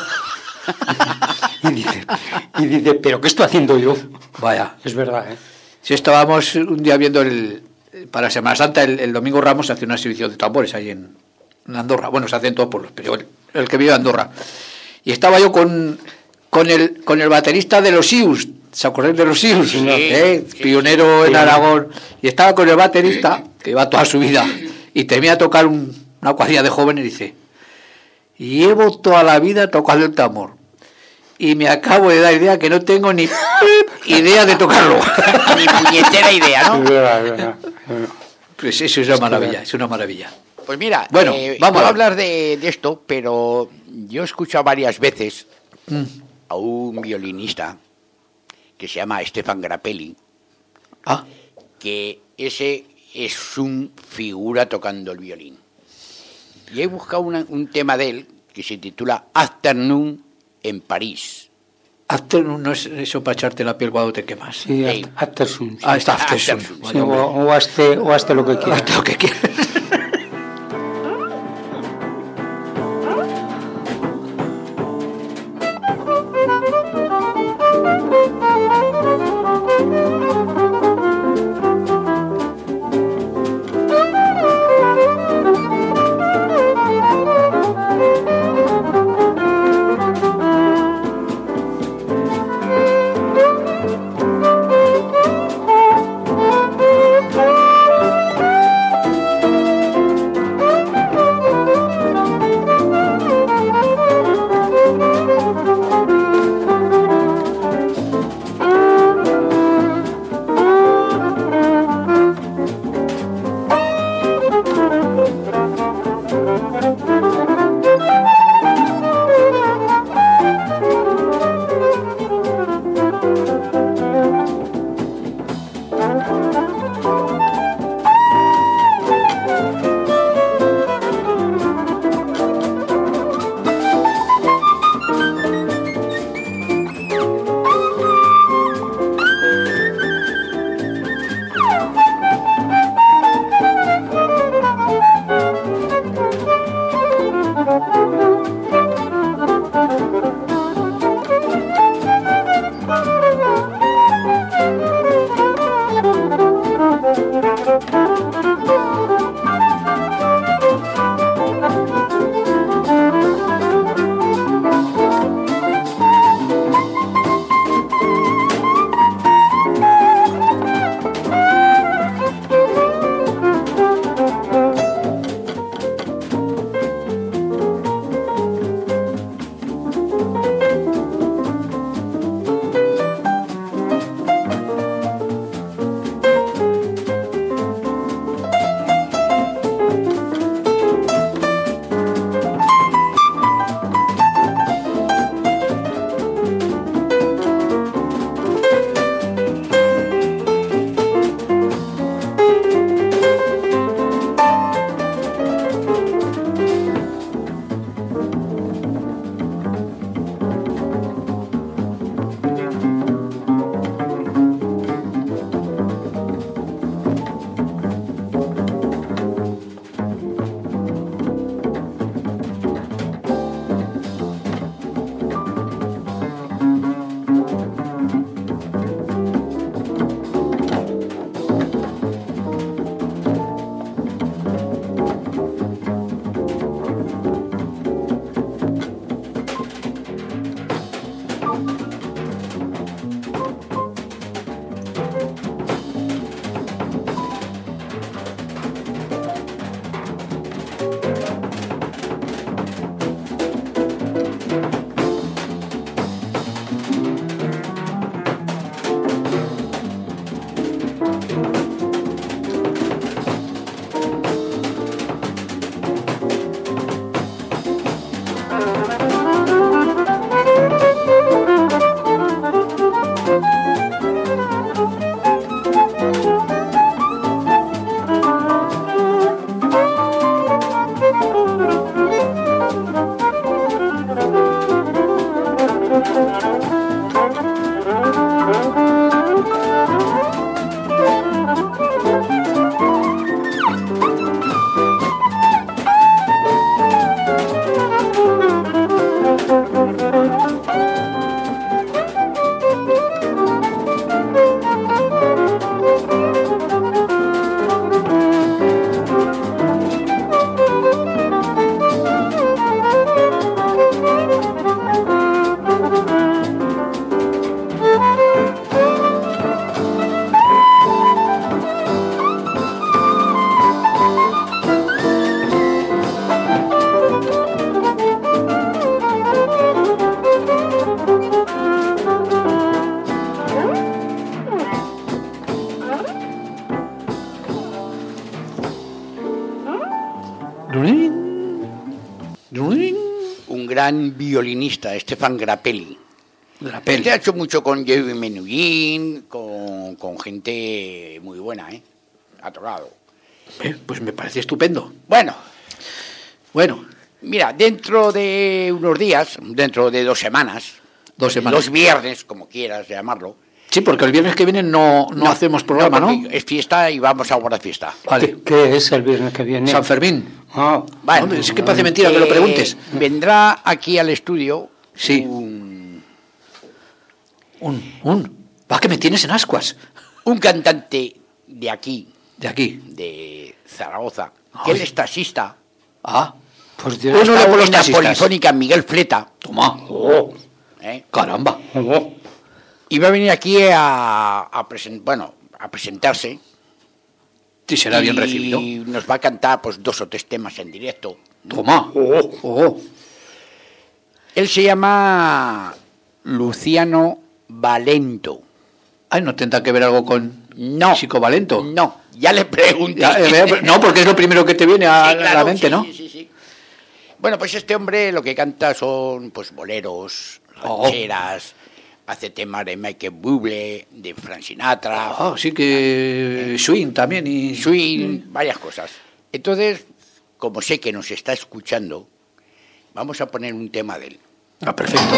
y dices, y dice, ¿pero qué estoy haciendo yo? Vaya. Es verdad, ¿eh? Si estábamos un día viendo el... Para Semana Santa, el, el domingo Ramos se hace una exhibición de tambores ahí en, en Andorra. Bueno, se hace en todos pueblos, pero el, el que vive en Andorra. Y estaba yo con, con, el, con el baterista de los Ius. ¿Se acuerdan de los Ius? Sí, ¿Eh? sí. Pionero en Sí. Aragón. Y estaba con el baterista, que iba toda su vida, y termina a tocar un- una cuadrilla de jóvenes y dice: llevo toda la vida tocando el tambor. Y me acabo de dar idea que no tengo ni idea de tocarlo. Ni puñetera idea, Es ¿no? verdad, es verdad, es verdad. Pues eso es una maravilla, es una maravilla. Pues mira, Bueno, eh, vamos puedo a- hablar de, de esto, pero yo he escuchado varias veces Mm. a un violinista que se llama Stefan Grappelli, Ah, que ese es un figura tocando el violín. Y he buscado una- un tema de él que se titula Afternoon en París. Afternoon no es eso para echarte la piel cuando te quemas. Sí, Ey. Aftersun. Sí. Ah, está Aftersun. Aftersun, Vaya, Sí, o, hombre. o hazte, o hazte lo que quieras. Hasta lo que quieras. Thank Un gran violinista, Stefan Grappelli. Grappelli. Este ha hecho mucho con Jerry Menuhin, con, con gente muy buena, ¿eh? Ha tocado. Eh, pues me parece estupendo. Bueno, Bueno, mira, dentro de unos días, dentro de dos semanas, dos semanas. los viernes, como quieras llamarlo. Sí, porque el viernes que viene no, no, hacemos programa, ¿no? porque es fiesta y vamos a guardar fiesta. Vale. ¿Qué, qué es el viernes que viene? San Fermín. Ah, Bueno, Hombre, es que parece mentira que lo preguntes. Eh, vendrá aquí al estudio Sí. un, Un, un. Va, que me tienes en ascuas. un cantante de aquí, De aquí. de Zaragoza, Ay. que él es taxista. Ah, pues Uno dirás, de Está por los en la taxistas. Polifónica Miguel Fleta. toma. oh, ¿eh? Caramba. oh, Y va a venir aquí a, a, presen- bueno, a presentarse. Sí, será bien y recibido. nos va a cantar pues dos o tres temas en directo. Toma. oh. Oh. Él se llama Luciano Valento. Ay, ¿no tendrá que ver algo con No. Chico Valento? No, ya le pregunté. Ya, eh, no, porque es lo primero que te viene a, Sí, claro, a la mente, sí, ¿no? sí, sí, sí. Bueno, pues este hombre lo que canta son pues boleros, Oh. rancheras, hace temas de Michael Bublé, de Frank Sinatra, Ah, sí que swing también y swing, varias cosas. Entonces, como sé que nos está escuchando, vamos a poner un tema de él. Ah, perfecto.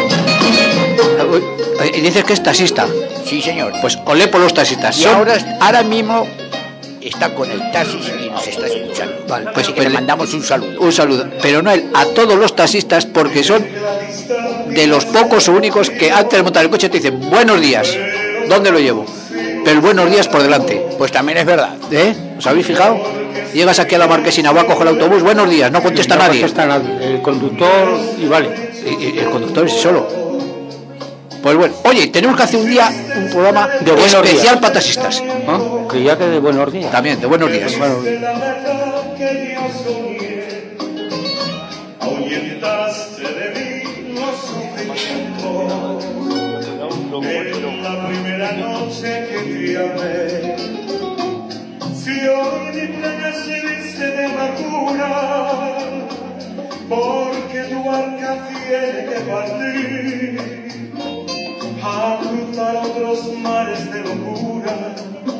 Y dices que es taxista. Sí, señor. Pues olé por los taxistas. Y Son- ahora, ahora mismo está con el taxis y nos está escuchando. Vale, pues, Así que pues le le- mandamos un saludo. Un saludo, pero no a él, a todos los taxistas, porque son de los pocos o únicos que antes de montar el coche te dicen buenos días, ¿dónde lo llevo? Pero el buenos días por delante, Pues también es verdad. ¿eh? ¿Os habéis fijado? Llegas aquí a la Marquesina, va a coger el autobús, buenos días, no contesta No nadie. contesta nadie. El conductor y vale. Y, y el conductor es solo. Pues bueno, oye, tenemos que hacer un día un programa De buenos especial días. para taxistas. ¿Ah? Que ya que de buenos días. También, de buenos días. Bueno, La verdad que yo soñé, ahuyentaste de mí los sufrimientos. En la primera noche que te amé, si hoy mi playa se viste de amargura, porque tu barca tiene que partir a cruzar otros mares de locura.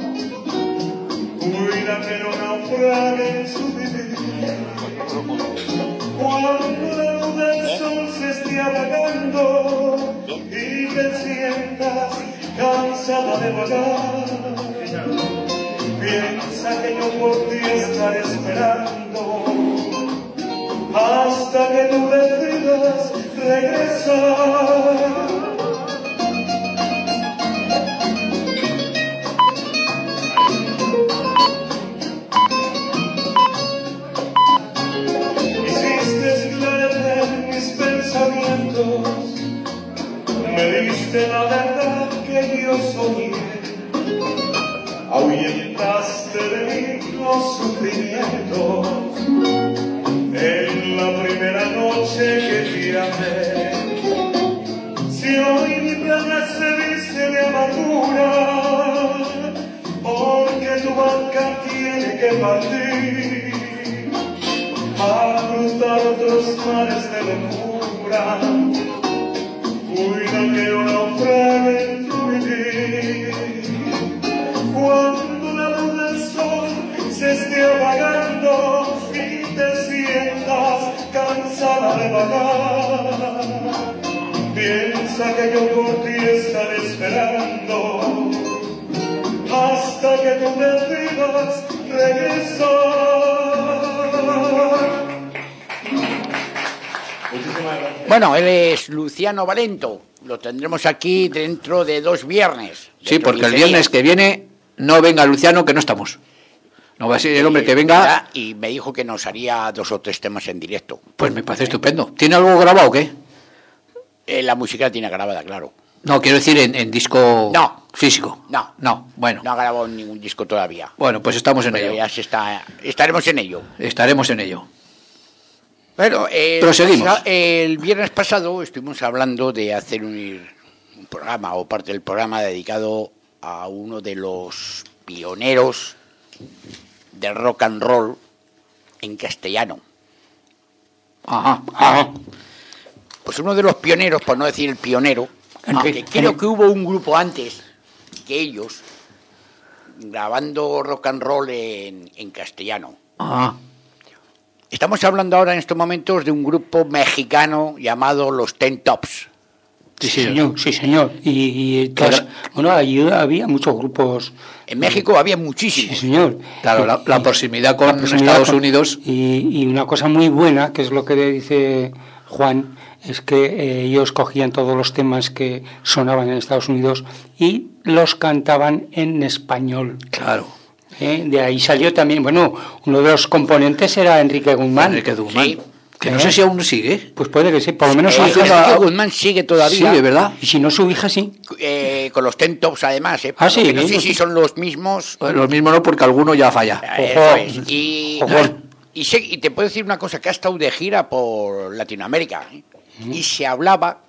Cuida que no naufrague en su vivir. Cuando la luz del sol se esté apagando y te sientas cansada de vagar, piensa que yo por ti estaré esperando hasta que tú decidas regresar. Hiciste esclarecer mis pensamientos, me diste la verdad que yo soñé, ahuyentaste de mí los sufrimientos. En la primera noche que te amé, si hoy mi playa se viste de amargura, porque tu barca tiene que partir a cruzar otros mares de locura, cuida que no naufrague en tu vivir. Cuando la luz del sol se esté apagando y te sientas cansada de vagar, piensa que yo por ti estaré esperando hasta que tú decidas regresar. Bueno, él es Luciano Valento. Lo tendremos aquí dentro de dos viernes. Sí, Dentro porque de el quince viernes días. que viene no venga Luciano, que no estamos. No va a ser el hombre que venga. Y me dijo que nos haría dos o tres temas en directo. Pues me parece estupendo. ¿Tiene algo grabado o qué? Eh, la música la tiene grabada, claro. No, quiero decir en, en disco No. físico. No. No, bueno. No ha grabado ningún disco todavía. Bueno, pues estamos en Pero ello. ya se está, estaremos en ello. Estaremos en ello. Bueno, eh, Proseguimos. pasa- el viernes pasado estuvimos hablando de hacer un, un programa o parte del programa dedicado a uno de los pioneros del rock and roll en castellano. Ajá. Ah, Pues uno de los pioneros, por no decir el pionero, Enrique, que creo en- que hubo un grupo antes que ellos, grabando rock and roll en, en castellano. Ajá. Estamos hablando ahora en estos momentos de un grupo mexicano llamado Los Ten Tops. Sí, señor, sí, señor. Y, y todas- bueno, allí había muchos grupos. En México había Sí, muchísimos. señor. Claro, la, la Y- proximidad con la proximidad Estados con- Unidos. Y, y una cosa muy buena, que es lo que dice Juan, es que eh, ellos cogían todos los temas que sonaban en Estados Unidos y los cantaban en español. Claro. ¿eh? De ahí salió también, bueno, uno de los componentes era Enrique Guzmán. Enrique Guzmán. Sí. Que no ¿Eh? sé si aún sigue. Pues puede que sí, por lo menos su Eh, hija. Enrique Guzmán sigue todavía. Sí, ¿verdad? Y si no, su hija sí. Eh, con los Ten Tops además. Eh, Ah, sí, Porque no sé ¿eh? si son los mismos. Pues lo mismo no, porque alguno ya falla. Eh, Ojo. eso es. Y, Ojo. y, sé- y te puedo decir una cosa, que ha estado de gira por Latinoamérica. ¿eh? Y se hablaba,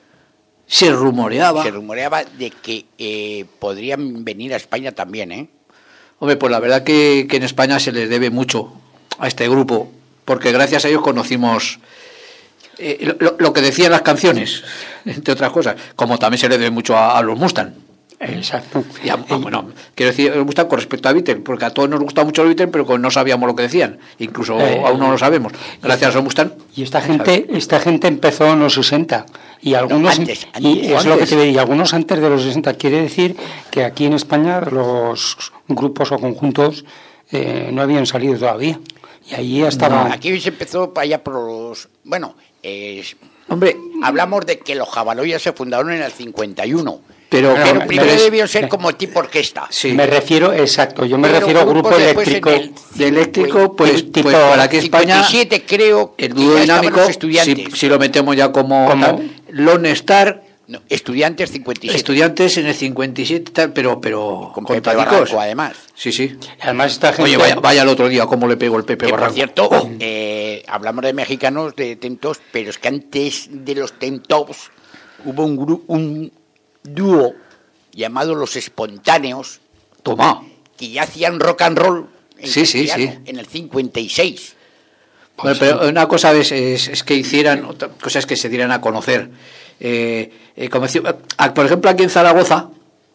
Se rumoreaba. se rumoreaba de que eh, podrían venir a España también, ¿eh? Hombre, pues la verdad que, que en España se les debe mucho a este grupo, porque gracias a ellos conocimos eh, lo, lo que decían las canciones, entre otras cosas, como también se le debe mucho a, a los Mustang. Exacto. Y a- ah, bueno, quiero decir, los Mustang con respecto a Beatles, porque a todos nos gusta mucho los Beatles, pero que no sabíamos lo que decían, incluso Eh, aún no lo sabemos. Gracias a los Mustang. Y esta gente, esta gente empezó en los sesenta y algunos antes, y antes, es lo que antes. te digo, y algunos antes de los sesenta. Quiere decir que aquí en España los grupos o conjuntos eh, no habían salido todavía. Y allí estaban. Aquí se empezó para allá por los... Bueno, eh, Hombre, hablamos de que los Jabaloyas se fundaron en el cincuenta y uno. pero, Pero Pero me- primero me- debió ser me- como tipo orquesta. sí. Me refiero, exacto, yo me Pero refiero a grupo grupos después eléctrico. en el de eléctrico, pues, tipo- pues para aquí España, cincuenta y siete creo el que dúo ya estaban dinámico, los si, estudiantes. si lo metemos ya como, ¿Cómo? tal, Lone Star, No, estudiantes cincuenta y siete. estudiantes en el cincuenta y siete, tal, pero, pero con con Pepe talicos. Barranco, además. Sí, sí. Además esta gente Oye, vaya, vaya el otro día cómo le pegó el Pepe Que por Barranco. cierto, eh, hablamos de mexicanos, de Tentos, pero es que antes de los Tentos hubo un, gru- un dúo llamado Los Espontáneos, Toma. que ya hacían rock and roll en, Sí, sí, castellano, sí. en el cincuenta y seis. Bueno, pero una cosa es, es, es que hicieran, otra cosa es que se dieran a conocer. Eh, eh, como decía, ah, por ejemplo, aquí en Zaragoza,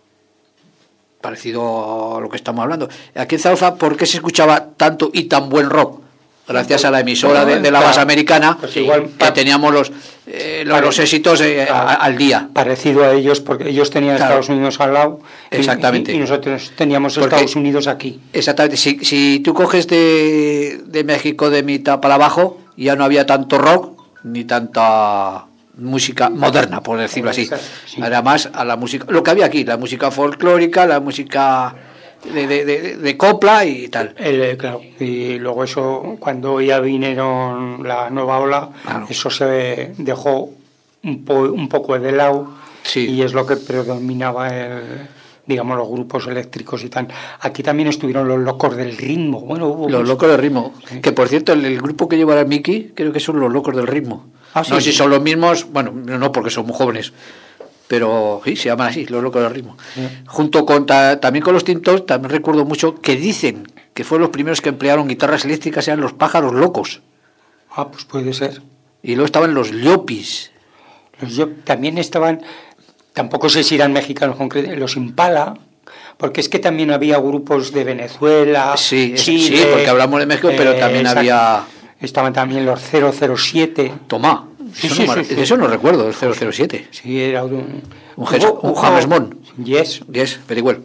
parecido a lo que estamos hablando, aquí en Zaragoza, ¿por qué se escuchaba tanto y tan buen rock? Gracias a la emisora de, de la Claro, base americana, pues igual que pa- teníamos los, eh, los, los éxitos eh, a- al día. Parecido a ellos, porque ellos tenían Claro. Estados Unidos al lado y- Exactamente. y, y nosotros teníamos Porque- Estados Unidos aquí. Exactamente, si, si tú coges de, de México de mitad para abajo, ya no había tanto rock ni tanta música moderna, por decirlo así. Exacto, sí. Era más a la música, lo que había aquí, la música folclórica, la música de, de, de- de copla y tal. El, eh, claro, y luego eso, cuando ya vinieron la nueva ola, Claro. eso se dejó un, po- un poco de lado Sí. y es lo que predominaba el, digamos, los grupos eléctricos y tal. Aquí también estuvieron los locos del ritmo. Bueno, hubo Los muchos- locos del ritmo. Sí. Que por cierto, el, el grupo que llevará Miki, creo que son los locos del ritmo. Ah, No sí. sé si son los mismos, bueno, no porque son muy jóvenes, pero sí, se llaman así, los locos del ritmo. Junto con ta- también con los Tintos, también recuerdo mucho que dicen que fueron los primeros que emplearon guitarras eléctricas, eran los Pájaros Locos. Ah, pues puede ser. Y luego estaban los Llopis. Los yo también estaban, tampoco sé si eran mexicanos concretos, los Impala, porque es que también había grupos de Venezuela, Sí, es- Chile, sí, porque hablamos de México, pero también exacto. había... Estaban también los cero cero siete. Tomá, Sí, eso, sí, no, me- sí, sí. eso no recuerdo, el cero cero siete. Sí, era un... Un Jes- un James Bond. Yes. Yes, very well.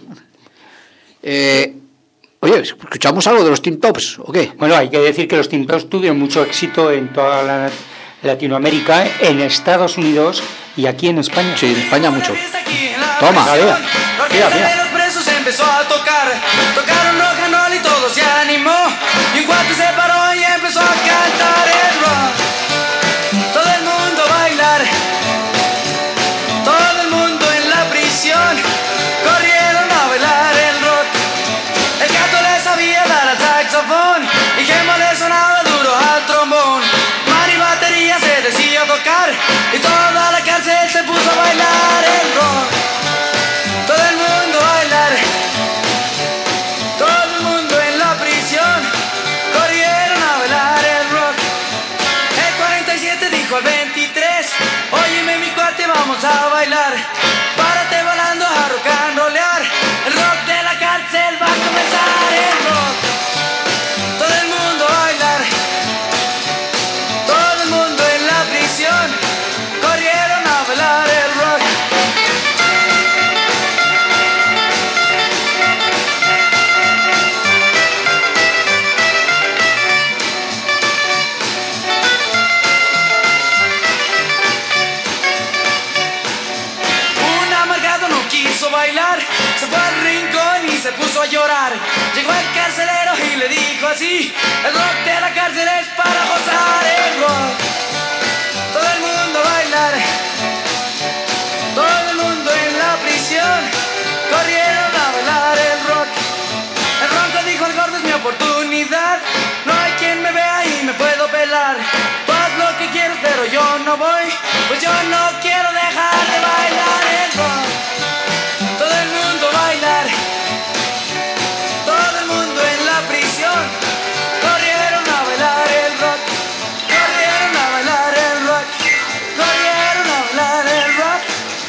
Eh, oye, ¿escuchamos algo de los Tin Tops o qué? Bueno, hay que decir que los Tintos tuvieron mucho éxito en toda la Latinoamérica, en Estados Unidos y aquí en España. Sí, en España mucho. Toma. Mira, mira. Mira, mira. De los presos empezó a tocar, tocaron rock and roll y todo se animó. Y un cuate se paró y empezó a cantar el rock. Todo el mundo a bailar, todo el mundo en la prisión. Corrieron a bailar el rock. El gato le sabía dar al saxofón y Gemo le sonaba duro al trombón. Mani batería se decía tocar y toda la cárcel se puso a bailar el rock. Todo el mundo a bailar, todo el mundo en la prisión. a bailar. Párate volando a rock and rollear. El rock de la cárcel va a comenzar. El rock, todo el mundo a bailar. Todo el mundo en la prisión corrieron a bailar el rock. Un amargado no quiso bailar, se fue al rincón y se puso a llorar. Llegó el carcelero y le dijo así: el rock de la cárcel es para gozar el rock. Todo el mundo a bailar, todo el mundo en la prisión corrieron a bailar el rock. El ronco dijo: el gordo es mi oportunidad, no hay quien me vea y me puedo pelar. Tú haz lo que quieres pero yo no voy, pues yo no quiero dejar de bailar el rock. Todo el mundo a bailar, todo el mundo en la prisión corrieron a bailar el rock. Corrieron a bailar el rock, corrieron a bailar el rock.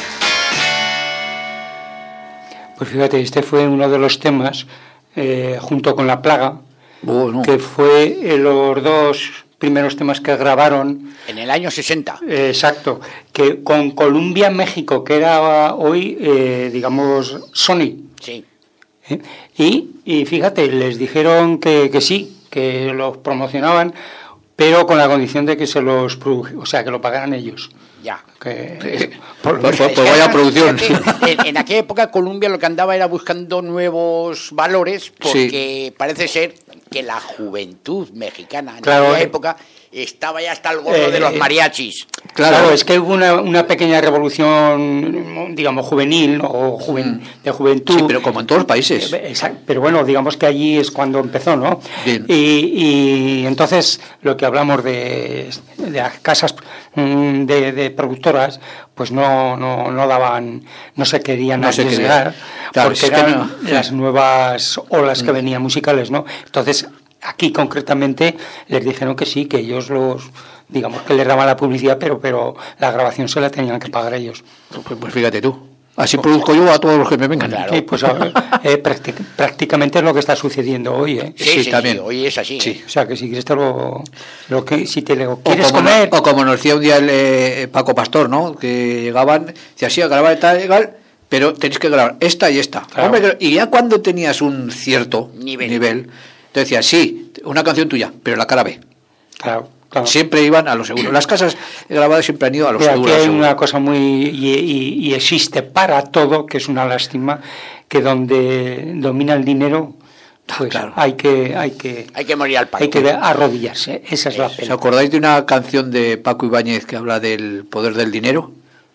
Pues fíjate, este fue uno de los temas, eh, junto con La Plaga, Bueno, que fue eh, los dos primeros temas que grabaron. En el año sesenta. Eh, exacto, que con Columbia México, que era hoy, eh, digamos, Sony. Sí. ¿eh? Y, y fíjate, les dijeron que, que sí, que los promocionaban, pero con la condición de que se los produ- o sea, que lo pagaran ellos. Ya. Que, Pues- por- pues- pues vaya producción. Fíjate, En, en aquella época Columbia lo que andaba era buscando nuevos valores porque parece ser que la juventud mexicana en Claro, aquella eh, época estaba ya hasta el gorro eh, de los eh, mariachis. Claro, Claro. es que hubo una, una pequeña revolución, digamos, juvenil o juven- de juventud. sí, pero como en todos los países. Eh, exacto, pero bueno, digamos que allí es cuando empezó, ¿no? Bien. Y, y entonces lo que hablamos de, de las casas mm, de, de productoras, pues no, no, no daban, no se querían No se arriesgar, querían. Claro, porque es que eran no. las nuevas olas que venían musicales, ¿no? Entonces, aquí concretamente les dijeron que sí, que ellos los, digamos que les daban la publicidad, pero, pero la grabación se la tenían que pagar ellos. Pues, pues fíjate tú. Así produzco yo a todos los que me vengan. Claro. Sí, pues eh, práctic- prácticamente es lo que está sucediendo hoy, ¿eh? Sí, Sí, sí, también. sí, hoy es así. Sí. O sea, que si quieres te lo, lo que si te lo O quieres como, comer, o como nos decía un día el eh, Paco Pastor, ¿no? Que llegaban, decía así, a grabar tal, igual, pero tenéis que grabar esta y esta. Claro. Hombre, y ya cuando tenías un cierto Nivel. nivel, te decía, sí, una canción tuya, pero la cara B. claro, claro. Siempre iban a lo seguro. Las casas grabadas siempre han ido a lo Pero seguro. aquí a lo hay seguro. una cosa muy y, y- y existe para todo, que es una lástima, que donde domina el dinero, pues Claro. hay que hay que Hay que morir al palo. hay que arrodillarse. Esa es la ¿Os pena. acordáis de una canción de Paco Ibáñez que habla del poder del dinero?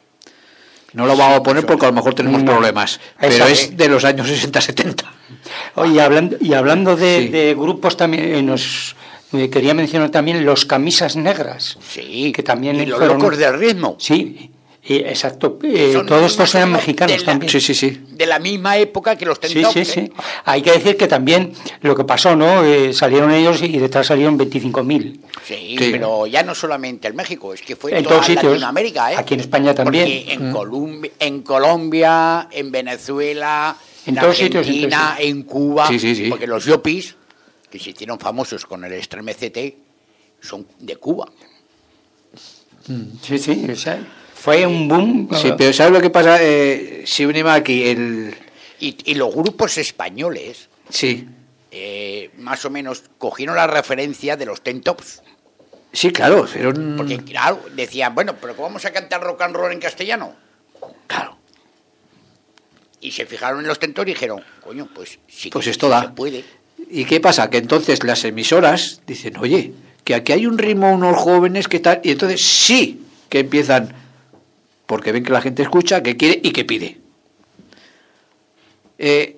No lo vamos a poner porque a lo mejor tenemos No. problemas, Esa pero que- es de los años sesenta setenta. Oye, hablando, y hablando de, Sí. de grupos también, eh, nos eh, quería mencionar también los Camisas Negras. Sí, que también y los fueron- locos del ritmo. Sí, y- exacto. eh, Son todos estos más o eran menos mexicanos de la- también. Sí, sí, sí. De la misma época que los Sí, Tentops, sí, ¿eh? sí. Hay que decir que también lo que pasó, ¿no? Eh, salieron ellos y detrás salieron veinticinco mil. Sí, Sí. pero ya no solamente en México, es que fue En en toda todos sitios. Latinoamérica, ¿eh? Aquí en España también. Porque en, Colombia, en Colombia, en Venezuela, En en, todos sitios, en Argentina, todos en Cuba, Sí, sí, sí. porque los yopis, que se hicieron famosos con el estremecete, son de Cuba. Sí, sí. O sea, fue un boom. Sí, pero ¿sabes lo que pasa? Eh, si venimos aquí, el... Y, y los grupos españoles, Sí, eh, más o menos, cogieron la referencia de los Tentops. sí, claro, fueron... Porque, claro, decían, bueno, pero ¿cómo vamos a cantar rock and roll en castellano? Claro, Y se fijaron en los Tentops y dijeron, coño, pues sí, pues que esto sí da. se puede. ¿Y qué pasa? Que entonces las emisoras dicen, oye, que aquí hay un ritmo, unos jóvenes que tal, y entonces sí que empiezan, porque ven que la gente escucha, que quiere y que pide. Eh,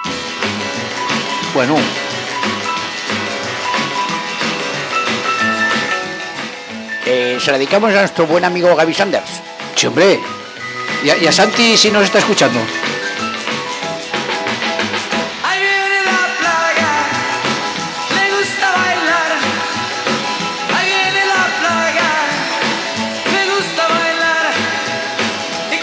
bueno, Eh, se la dedicamos a nuestro buen amigo Gaby Sanders. sí, hombre, y a, y a Santi si nos está escuchando. Ahí viene la plaga, le gusta bailar. Ahí viene la plaga, le gusta bailar. Y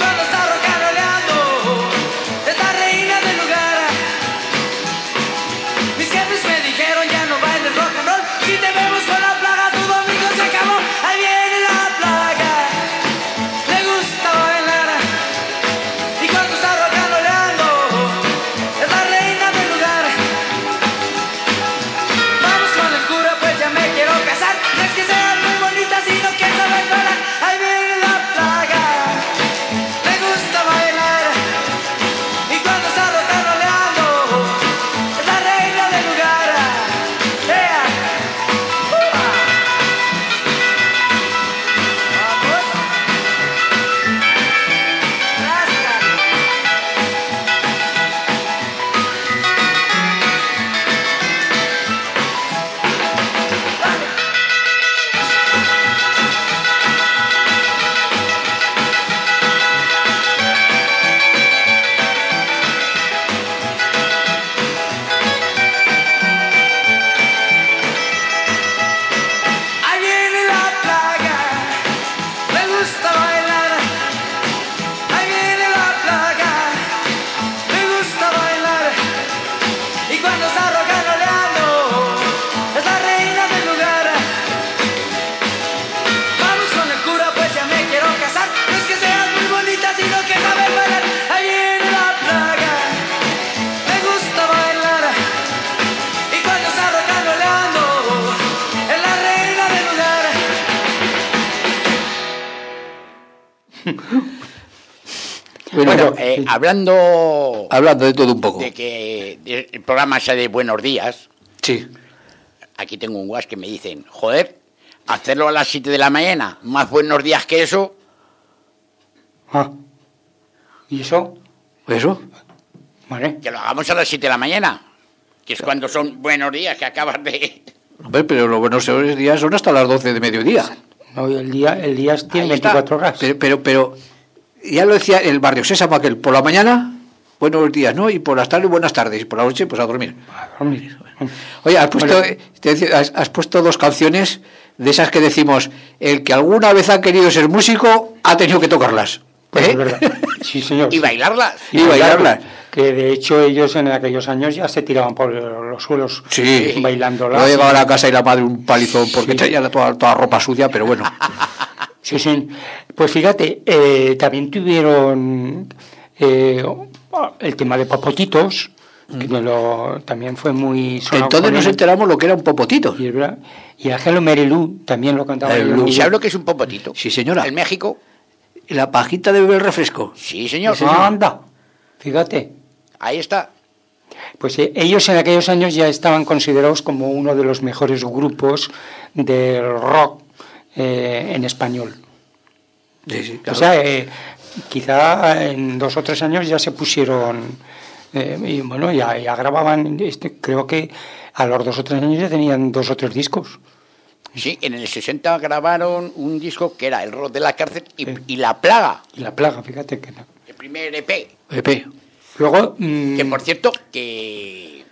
Bueno, Bueno, eh, hablando hablando de todo un poco. de que de- el programa sea de Buenos Días, Sí. aquí tengo un guas que me dicen, joder, hacerlo a las siete de la mañana, más buenos días que eso. Ah. ¿Y eso? ¿Eso? Vale. Que lo hagamos a las siete de la mañana, que es cuando son buenos días que acabas de... Hombre, pero los buenos días son hasta las doce de mediodía. No, el día, el día tiene Ahí está. veinticuatro horas. Pero, pero, pero, ya lo decía el barrio Sésamo aquel, por la mañana, buenos días, ¿no? Y por las tardes, buenas tardes. Y por la noche, pues a dormir. A dormir. Oye, has puesto, Bueno. eh, te decía, has, has puesto dos canciones de esas que decimos, el que alguna vez ha querido ser músico, ha tenido que tocarlas. Pues ¿eh? es verdad. Sí, señor. Y bailarlas. Y bailarlas. Que de hecho ellos en aquellos años ya se tiraban por los suelos Sí, bailándolas. Luego llegaba a la casa y la madre un palizón porque traía la- toda, toda ropa sucia, pero bueno. Sí, sí. Pues fíjate, eh, también tuvieron eh, el tema de Popotitos, que me lo- también fue muy sonado Entonces con nos él. enteramos lo que era un popotito. Y, es verdad. Y Ángelo Merilú también lo cantaba. El yo Lu. muy ¿Y bien. sabes lo que es un popotito? Sí, señora. En México, La pajita de beber refresco. sí, señor. Ah, anda, fíjate. Ahí está. Pues eh, ellos en aquellos años ya estaban considerados como uno de los mejores grupos del rock eh, en español. Sí, sí, O claro. sea, eh, quizá en dos o tres años ya se pusieron, eh, y bueno, ya, ya grababan, este, creo que a los dos o tres años ya tenían dos o tres discos. Sí, en el sesenta grabaron un disco que era El rock de la cárcel y, y La plaga, Y la plaga, fíjate que no. el primer E P. Pepe. Luego, mm, Que por cierto, que,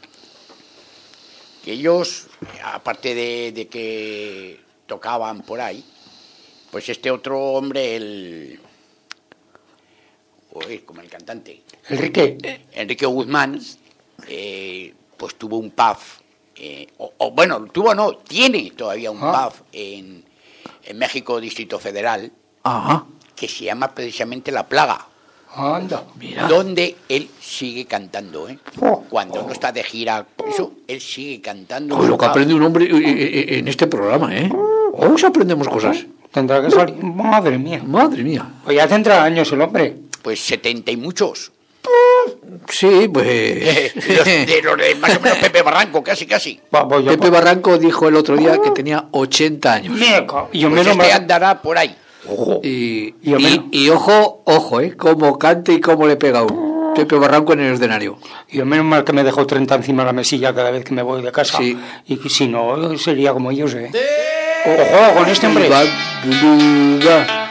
que ellos, aparte de, de que tocaban por ahí, pues este otro hombre, el... Uy, como el cantante, Enrique, Enrique Guzmán, eh, pues tuvo un pub, eh, o, o bueno, tuvo no, tiene todavía un Ah. pub en, en México, Distrito Federal, Ajá. que se llama precisamente La Plaga, anda, Mira. donde él sigue cantando, ¿eh? Oh. Cuando no está de gira, eso, él sigue cantando. Con lo que Ah, aprende un hombre eh, eh, en este programa, ¿eh? Hoy aprendemos cosas. tendrá que salir, madre mía. Madre mía. Pues ya tendrá años el hombre. Pues setenta y muchos. Sí, pues... Los de, los de más o menos Pepe Barranco, casi, casi. Va, voy yo Pepe por- Barranco dijo el otro día que tenía ochenta años. Meca. Y yo Pues menos este mal- andará por ahí. Y, Y hombre, y- y ojo, ojo, ¿eh? Cómo canta y cómo le pega un Pepe Barranco en el escenario. Y yo menos mal que me dejo treinta encima de la mesilla cada vez que me voy de casa. Sí. Y que si no, sería como ellos, ¿eh? Ojo con este hombre. Va, bluda.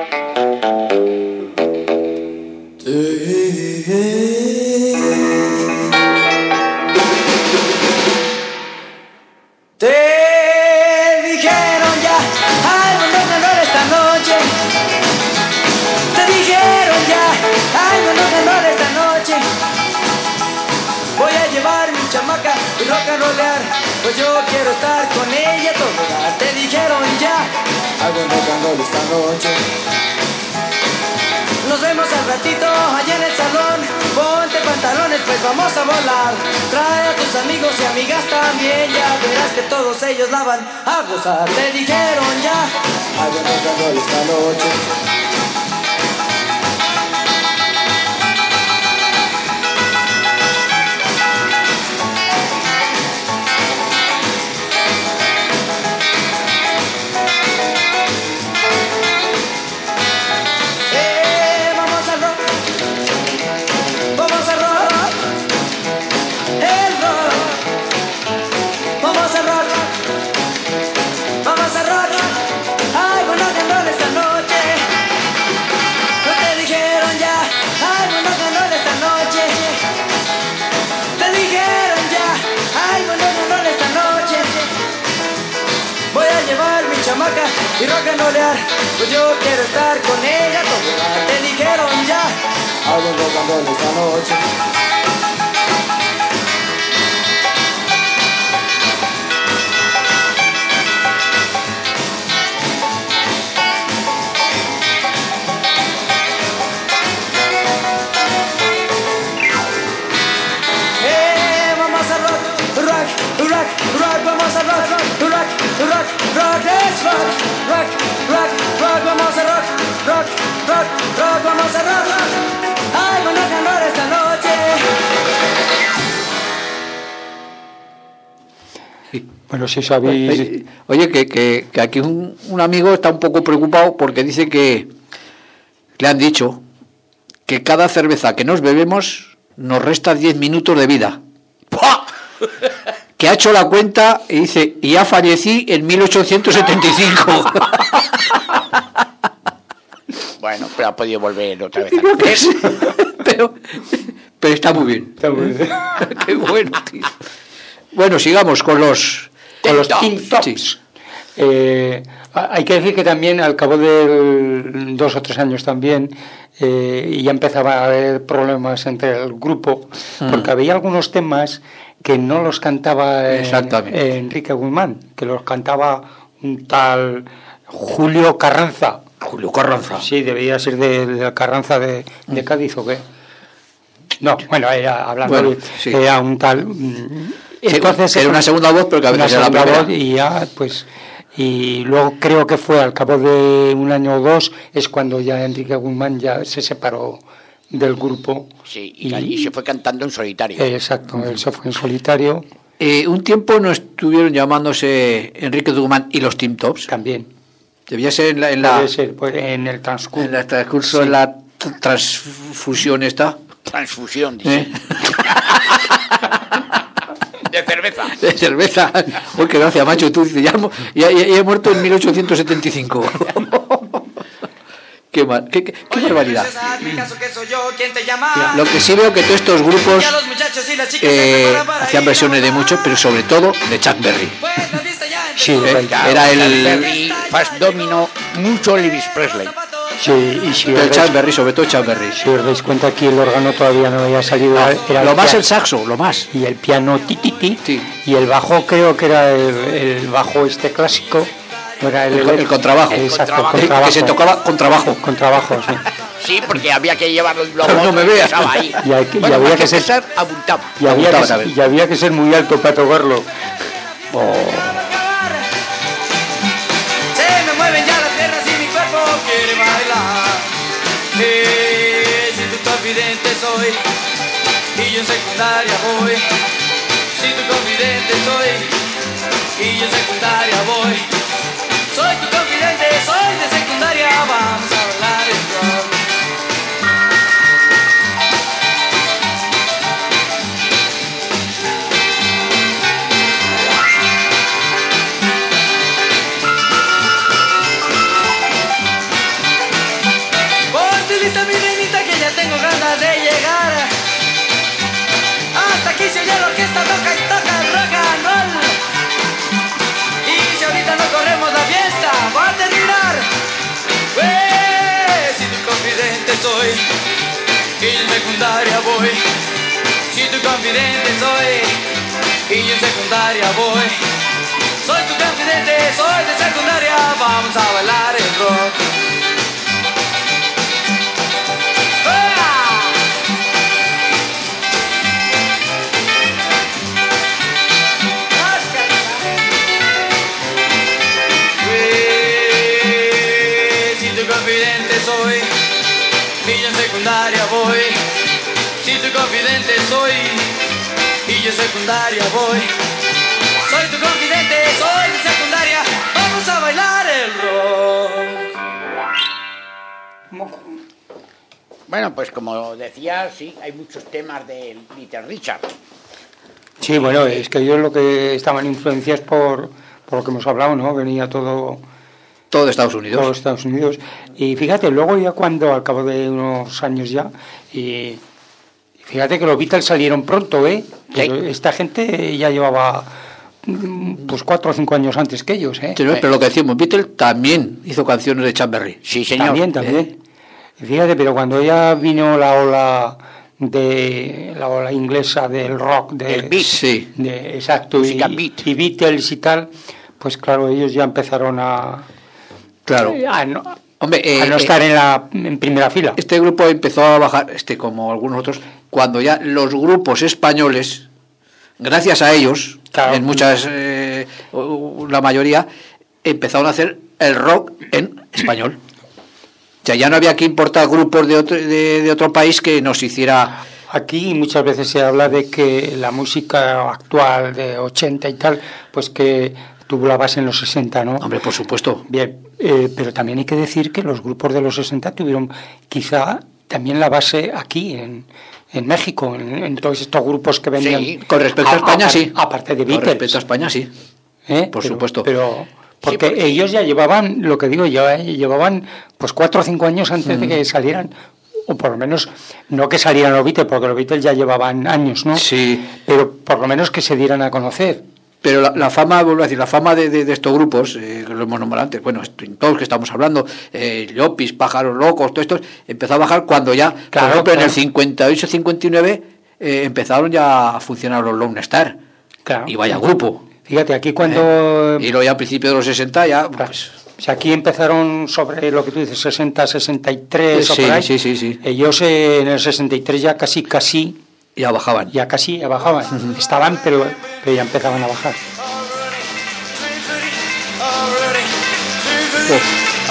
Te dijeron ya algo no ganó esta noche. Te dijeron ya algo no ganó esta noche. Voy a llevar mi chamaca y rock and rollear, pues yo quiero estar con ella todo dar. Te dijeron ya algo no ganó esta noche. Nos vemos al ratito allá en el salón. Ponte pantalones, pues vamos a volar. Trae a tus amigos y amigas también. Ya verás que todos ellos la van a gozar. Te dijeron ya algo no ganó esta noche. Eh, vamos al rock. Vamos al rock. El rock. Vamos al rock. Vamos al rock. Ay, bueno, que no esta noche. No te dijeron ya. Ay, bueno, que no esta noche. Te dijeron ya. Ay, bueno, que no esta noche. Voy a llevar mi chamaca y rock and rollear, pues yo quiero estar con ella todo dar. Te dijeron ya algo rock and roll esta noche. Eh, vamos a rock, rock, rock, rock, vamos a rock, rock, rock, rock, rock, es rock, rock, rock, rock, vamos a rock, rock, Bueno, si sabéis... Oye, oye, que, que, que aquí un, un amigo está un poco preocupado porque dice que le han dicho que cada cerveza que nos bebemos nos resta diez minutos de vida. ¡Pua! Que ha hecho la cuenta y dice, y ya fallecí en mil ochocientos setenta y cinco. Bueno, pero ha podido volver otra vez. Creo que sí. pero, pero está muy bien. Está muy bien. Qué bueno, tío. Bueno, sigamos con los... Con los Tops. Team Tops. Sí. Eh, hay que decir que también al cabo de dos o tres años también eh, ya empezaba a haber problemas entre el grupo, Mm. porque había algunos temas que no los cantaba eh, Exactamente. eh, Enrique Guzmán, que los cantaba un tal Julio Carranza. Julio Carranza. Sí, debía ser de, de Carranza de, de Cádiz o qué. No, bueno, era hablando Bueno, de sí. era un tal. mm, Entonces, era una segunda voz, pero que a una veces era la segunda primera. voz y ya, pues, y luego creo que fue al cabo de un año o dos es cuando ya Enrique Guzmán ya se separó del grupo. Sí, y, y se fue cantando en solitario. Eh, exacto, él se fue en solitario Eh, un tiempo no estuvieron llamándose Enrique Guzmán y los Team Tops. también. Debía ser en la, en la, Puede ser, pues, en el transcurso. en el transcurso, Sí. en la t- transfusión esta. Transfusión, dice. ¿eh? De cerveza. De cerveza. Uy, qué gracia, macho. Tú dices, ya, mo- ya, ya- ya he muerto en mil ochocientos setenta y cinco. Qué, mal, qué, qué, qué barbaridad. Lo que sí veo que todos estos grupos eh, hacían versiones de muchos, pero sobre todo de Chuck Berry. Sí, Eh, claro. era el, Berry, Fast Domino, mucho Elvis Presley. Sí, y si os, el Chuck dais, Berry, sobre todo Chuck Berry. si os dais cuenta aquí el órgano todavía no había salido. Era Lo el más piano. el saxo, lo más. Y el piano ti, ti, ti, Sí. y el bajo creo que era el, el bajo este clásico, no era el, El, el contrabajo. exacto, contrabajo. el Que- contrabajo, Que se tocaba con trabajo. contrabajo, sí. Sí, porque había que llevarlo en Pero no me veas. estaba ahí. Y hay que- y Bueno, había más que que ser- pesar, abultaba. Y había, Apuntaba que, también. y había que ser muy alto para tocarlo. Se me mueven ya las piernas y mi cuerpo quiere bailar. Eh, si tu confidente soy y yo en secundaria voy. Si tu confidente soy y yo en secundaria voy. Soy tu confidente, soy de secundaria, vamos a bailar el rock. Ponte lista mi reinita que ya tengo ganas de llegar. Hasta aquí se oye la orquesta, toca y toca el rock and roll. Y si ahorita no corremos la fiesta, va a terminar. Pues, si tu confidente soy y en secundaria voy. Si tu confidente soy y yo en secundaria voy. Soy tu confidente, soy de secundaria, vamos a bailar el rock. Si tu confidente soy y yo en secundaria voy. Si tu confidente soy y yo en secundaria voy. Soy tu confidente, soy de secundaria. Vamos a bailar el rock. Bueno, pues como decía, sí, hay muchos temas de Little Richard. Sí, bueno, es que ellos lo que estaban influenciados por, por lo que hemos hablado, ¿no? Venía todo, Todo de Estados Unidos. todo Estados Unidos. Y fíjate, luego ya cuando, al cabo de unos años ya, y fíjate que los Beatles salieron pronto, ¿eh? Pero esta gente ya llevaba mm, pues cuatro o cinco años antes que ellos, ¿eh? Pero, pero lo que decíamos, Beatles también hizo canciones de Chuck Berry. Sí, señor. También, también. Y fíjate, pero cuando ya vino la ola de la ola inglesa del rock, de, El beat. Sí. de- exacto, y, Música beat. y Beatles y tal, pues claro, ellos ya empezaron a, Claro. a no, Hombre, eh, a no eh, estar en la en primera fila. este grupo empezó a bajar, este como algunos otros, cuando ya los grupos españoles, gracias a ellos, Claro. en muchas, eh, o- o la mayoría, empezaron a hacer el rock en español. O sea, ya no había que importar grupos de otro, de, de otro país que nos hiciera Aquí muchas veces se habla de que la música actual de ochenta y tal, pues que tuvo la base en los sesenta, ¿no? Hombre, por supuesto. Bien, eh, pero también hay que decir que los grupos de los sesenta tuvieron quizá también la base aquí en, en México, en, en todos estos grupos que venían. Sí, con respecto a, a España, a, sí. Aparte de Beatles. Con respecto a España, sí. ¿Eh? Por pero, supuesto. Pero porque, sí, porque ellos ya llevaban, lo que digo yo, eh, llevaban pues cuatro o cinco años antes mm. de que salieran, o por lo menos, no que salieran los Beatles, porque los Beatles ya llevaban años, ¿no? Sí. Pero por lo menos que se dieran a conocer. Pero la, la fama, vuelvo a decir, la fama de, de, de estos grupos, eh, que lo hemos nombrado antes, bueno, todos que estamos hablando, eh, Llopis, Pájaros Locos, todo esto, empezó a bajar cuando ya, claro, por ejemplo, claro. en el cincuenta y ocho cincuenta y nueve eh, empezaron ya a funcionar los Lone Star. Claro. Y vaya grupo. Fíjate, aquí cuando... Eh, y luego ya a principios de los sesenta ya... Pues, o sea, aquí empezaron sobre lo que tú dices, sesenta, sesenta y tres, sí, o por ahí. Sí, sí, sí. Ellos eh, en el sesenta y tres ya casi, casi... Ya bajaban. Ya casi ya bajaban. Uh-huh. Estaban, pero, pero ya empezaban a bajar. Oh.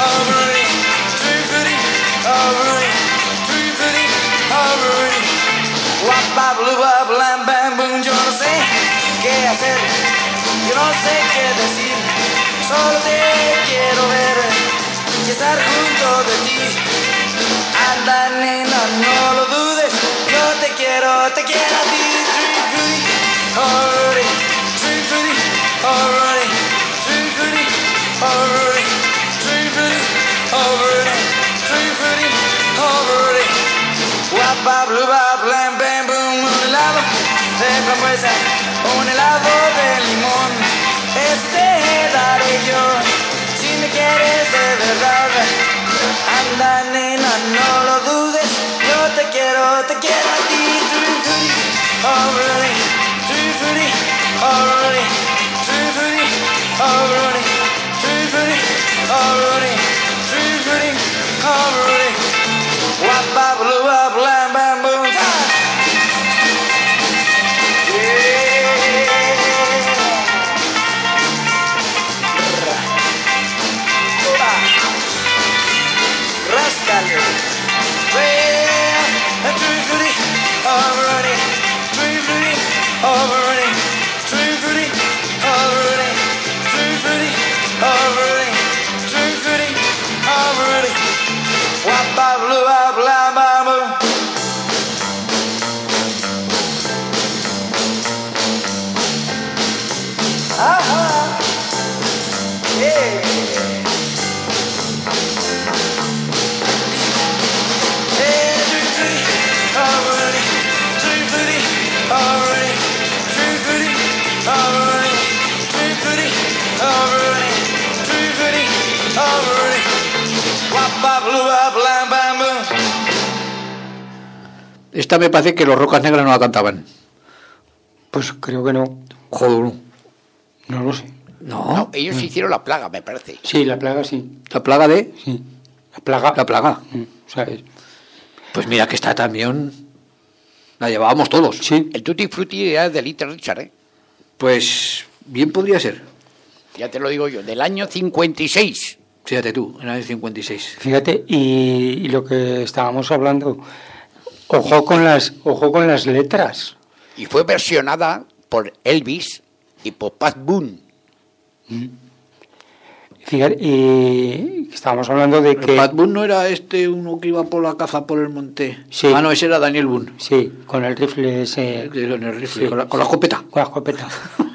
Yo no sé qué hacer, yo no sé qué decir, solo te quiero ver y estar junto de ti. Anda, nena, no lo dudes, yo te quiero, te quiero a ti. Already, already, already, already, already. Guapa, blue, blam, bam, boom, un helado de frambuesa, un helado de limón. Este daré yo, si me quieres de verdad. Anda, nena, no lo dudes, yo te quiero, te quiero a ti. Already, already, already, already, already, already. Wapa, blue, blam, bam, boom. Esta me parece que los Rocas Negras no la cantaban. Pues creo que no. Joder. No lo sé. No. no ellos mm. hicieron La Plaga, me parece. Sí, La Plaga sí. ¿La Plaga de? Sí. La Plaga. La Plaga. Mm, ¿sabes? Pues mira que esta también la llevábamos todos. Sí. El Tutti Frutti era de Little Richard, ¿eh? Pues bien podría ser. Ya te lo digo yo, del año cincuenta y seis. Fíjate tú, en el año cincuenta y seis. Fíjate, y, y lo que estábamos hablando, ojo con las, ojo con las letras. Y fue versionada por Elvis y por Pat Boone. Mm. Fíjate, y estábamos hablando de que... Pat Boone no era este uno que iba por la caza por el monte. Sí. Ah, no, ese era Daniel Boone. Sí, con el rifle ese... Con el rifle, sí, con, la, con la escopeta. Con la escopeta.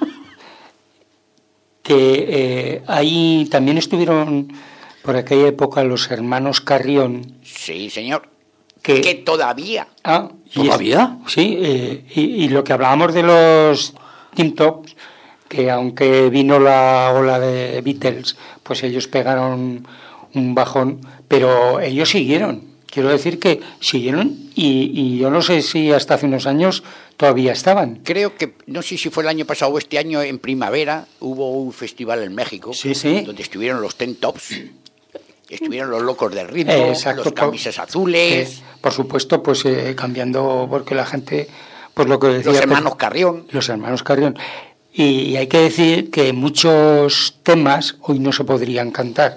que eh, ahí también estuvieron por aquella época los hermanos Carrión. Sí, señor. Que, que todavía. Ah, ¿Todavía? Es, sí, eh, y, y lo que hablábamos de los Tim Tops, que aunque vino la ola de Beatles, pues ellos pegaron un bajón, pero ellos siguieron. Quiero decir que siguieron y, y yo no sé si hasta hace unos años todavía estaban. Creo que, no sé si fue el año pasado o este año, en primavera, hubo un festival en México, sí, sí. donde estuvieron los Ten Tops, estuvieron los Locos del Ritmo, eh, exacto, los Camisas por, Azules... Eh, por supuesto, pues eh, cambiando, porque la gente, pues lo que decía... Los hermanos que, Carrión. Los hermanos Carrión. Y, y hay que decir que muchos temas hoy no se podrían cantar,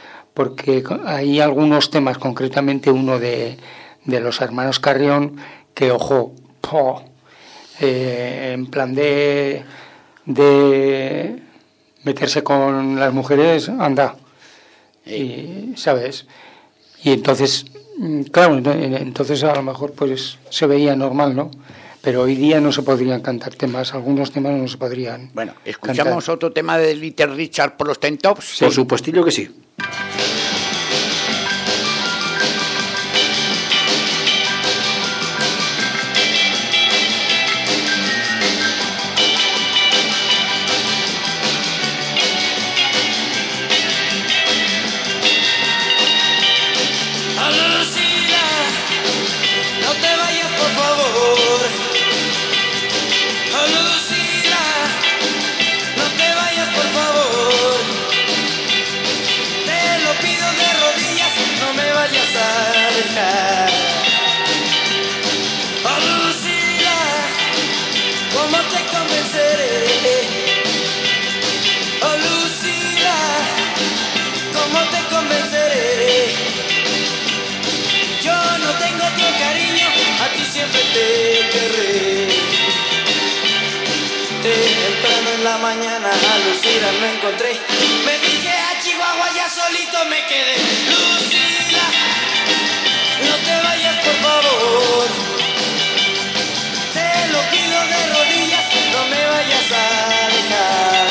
porque hay algunos temas, concretamente uno de, de los hermanos Carrión, que ojo, po, eh, en plan de, de meterse con las mujeres, anda, y, ¿sabes? Y entonces, claro, entonces a lo mejor pues se veía normal, ¿no? Pero hoy día no se podrían cantar temas, algunos temas no se podrían. Bueno, ¿escuchamos cantar. Otro tema de Little Richard por los Ten Tops? Sí. Por supuestillo que sí. Siempre te querré. Temprano en la mañana a Lucila me encontré. Me dije a Chihuahua, ya solito me quedé. Lucila, no te vayas por favor. Te lo pido de rodillas, no me vayas a dejar.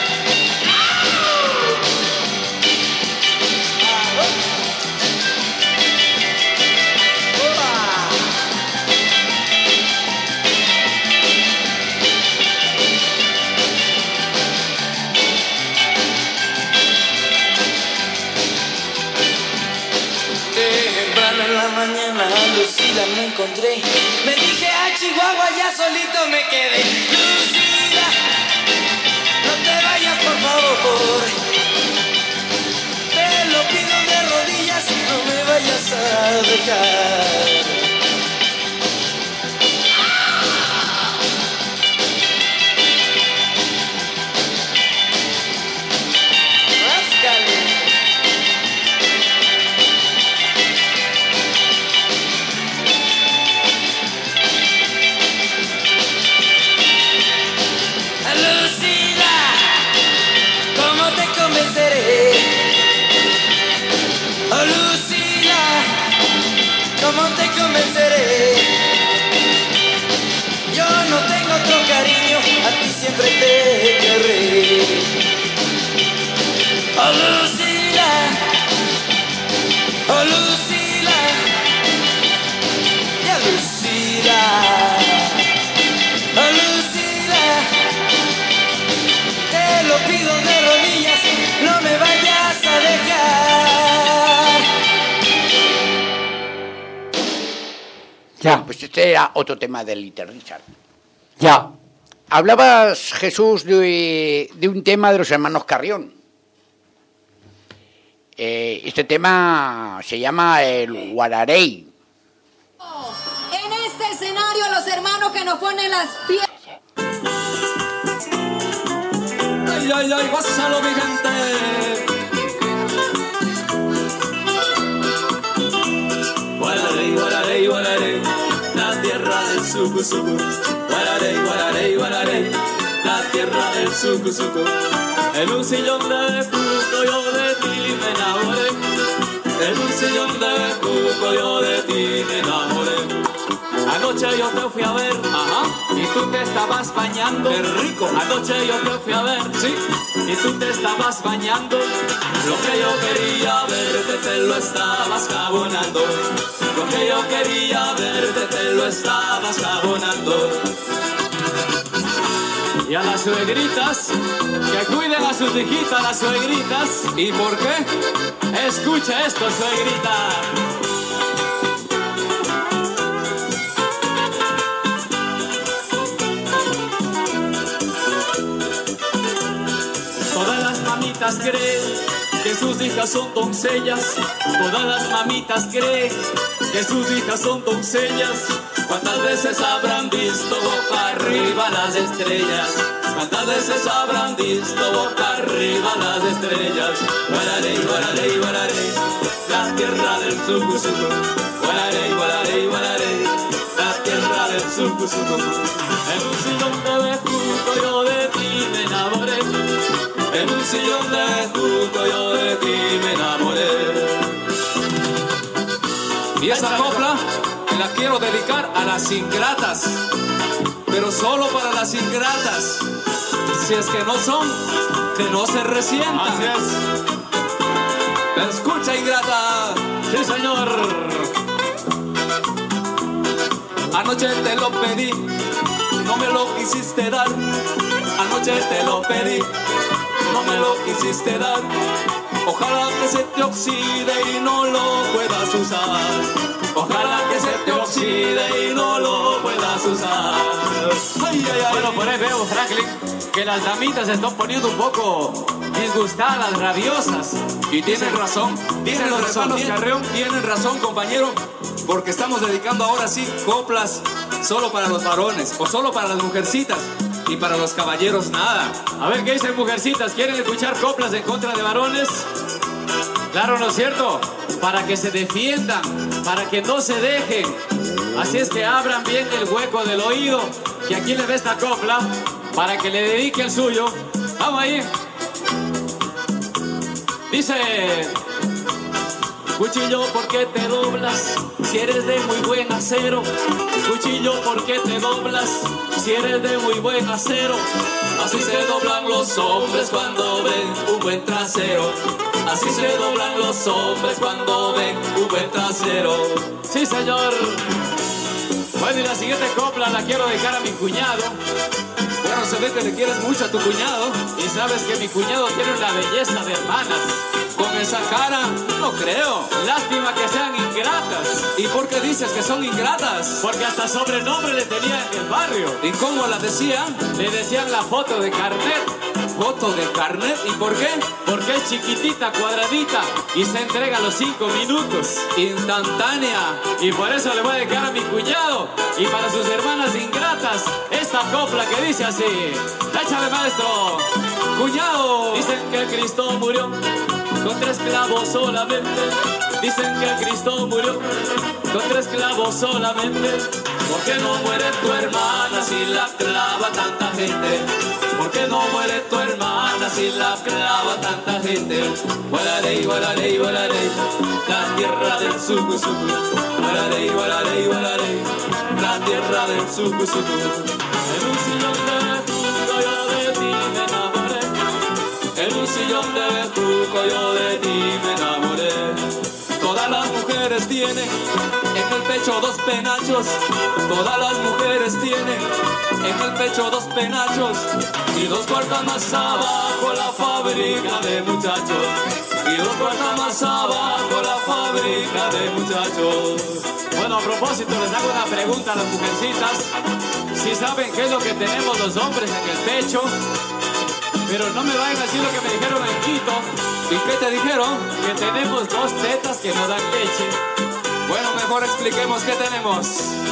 Mañana a Lucila me encontré. Me dije a Chihuahua, ya solito me quedé. Lucila, no te vayas por favor. Te lo pido de rodillas, no me vayas a dejar. Oh Lucila, ¿cómo te convenceré? Yo no tengo otro cariño, a ti siempre te querré. Oh Lucila, oh Lucila, ya Lucila, oh Lucila, te lo pido de rodillas, no me vayas a dejar. Ya. Pues este era otro tema de Little Richard. Ya. Hablabas, Jesús, de, de un tema de los hermanos Carrión. Eh, este tema se llama el Guararey. En este escenario, los hermanos que nos ponen las pies. Ay, ay, ay, gózalo, mi gente. Guararey, guararey, guararey, la tierra del sucu sucu. Guararey, guararey, guararey, la tierra del sucu sucu. En un sillón de cuco yo de ti me enamoré. En un sillón de cuco yo de ti me enamoré. Anoche yo te fui a ver, ajá, y tú te estabas bañando. ¡Qué rico! Anoche yo te fui a ver, sí, y tú te estabas bañando. Lo que yo quería verte te lo estabas jabonando. Lo que yo quería verte te lo estabas jabonando. Y a las suegritas, que cuiden a sus hijitas, las suegritas. ¿Y por qué? Escucha esto, suegrita. Todas las mamitas creen que sus hijas son doncellas. Todas las mamitas creen que sus hijas son doncellas. ¿Cuántas veces habrán visto boca arriba las estrellas? ¿Cuántas veces habrán visto boca arriba las estrellas? Guararey, guararey, guararey, la tierra del sucu sucu. Guararey, guararey, guararey, la tierra suco suco. En un sillón de bejuco yo de ti me enamoré. En un sillón de bejuco yo de ti me enamoré. Y esa copla me la quiero dedicar a las ingratas, pero solo para las ingratas. Si es que no son, que no se resientan. Así es. Escucha, ingrata. Sí, señor. Anoche te lo pedí, no me lo quisiste dar. Anoche te lo pedí, no me lo quisiste dar. Ojalá que se te oxide y no lo puedas usar. Ojalá que se te oxide y no lo puedas usar. Ay, ay, ay. Bueno, por ahí veo, Franklin, que las damitas se están poniendo un poco disgustadas, rabiosas. Y tienen razón, tienen los hermanos Carreón, tienen razón, compañero, porque estamos dedicando ahora sí coplas solo para los varones o solo para las mujercitas. Y para los caballeros nada. A ver, ¿qué dicen, mujercitas? ¿Quieren escuchar coplas en contra de varones? Claro, ¿no es cierto? Para que se defiendan, para que no se dejen. Así es que abran bien el hueco del oído, que aquí les ve esta copla, para que le dedique el suyo. Vamos ahí. Dice: cuchillo, ¿por qué te doblas? Si eres de muy buen acero. Cuchillo, ¿por qué te doblas? Si eres de muy buen acero. Así se doblan los hombres cuando ven un buen trasero. Así se doblan los hombres cuando ven un buen trasero. Sí, señor. Bueno, y la siguiente copla la quiero dejar a mi cuñado. Bueno, se ve que le quieres mucho a tu cuñado. Y sabes que mi cuñado tiene una belleza de hermanas. Con esa cara, no creo. Lástima que sean ingratas. ¿Y por qué dices que son ingratas? Porque hasta sobrenombre le tenía en el barrio. ¿Y cómo la decían? Le decían la foto de carnet. ¿Foto de carnet? ¿Y por qué? Porque es chiquitita, cuadradita y se entrega a los cinco minutos. Instantánea. Y por eso le voy a dejar a mi cuñado y para sus hermanas ingratas esta copla que dice así. ¡Échale, maestro! Cuñado. Dicen que Cristo murió con tres clavos solamente. Dicen que Cristo murió con tres clavos solamente. ¿Por qué no muere tu hermana si la clava tanta gente? ¿Por qué no muere tu hermana si la clava tanta gente? Guararey, guararey, guararey, la tierra del suku suku. Guararey, guararey, guararey, la tierra del suku suku. En un sillón de bejuco yo de ti me enamoré. En un sillón de bejuco yo de ti me enamoré. Todas las mujeres tienen en el pecho dos penachos. Todas las mujeres tienen en el pecho dos penachos. Y dos cuartas más abajo la fábrica de muchachos. Y dos cuartas más abajo la fábrica de muchachos. Bueno, a propósito, les hago una pregunta a las mujercitas. Si saben qué es lo que tenemos los hombres en el pecho. Pero no me vayan a decir lo que me dijeron en Quito. ¿Y qué te dijeron? Que tenemos dos tetas que no dan leche. Bueno, mejor expliquemos qué tenemos.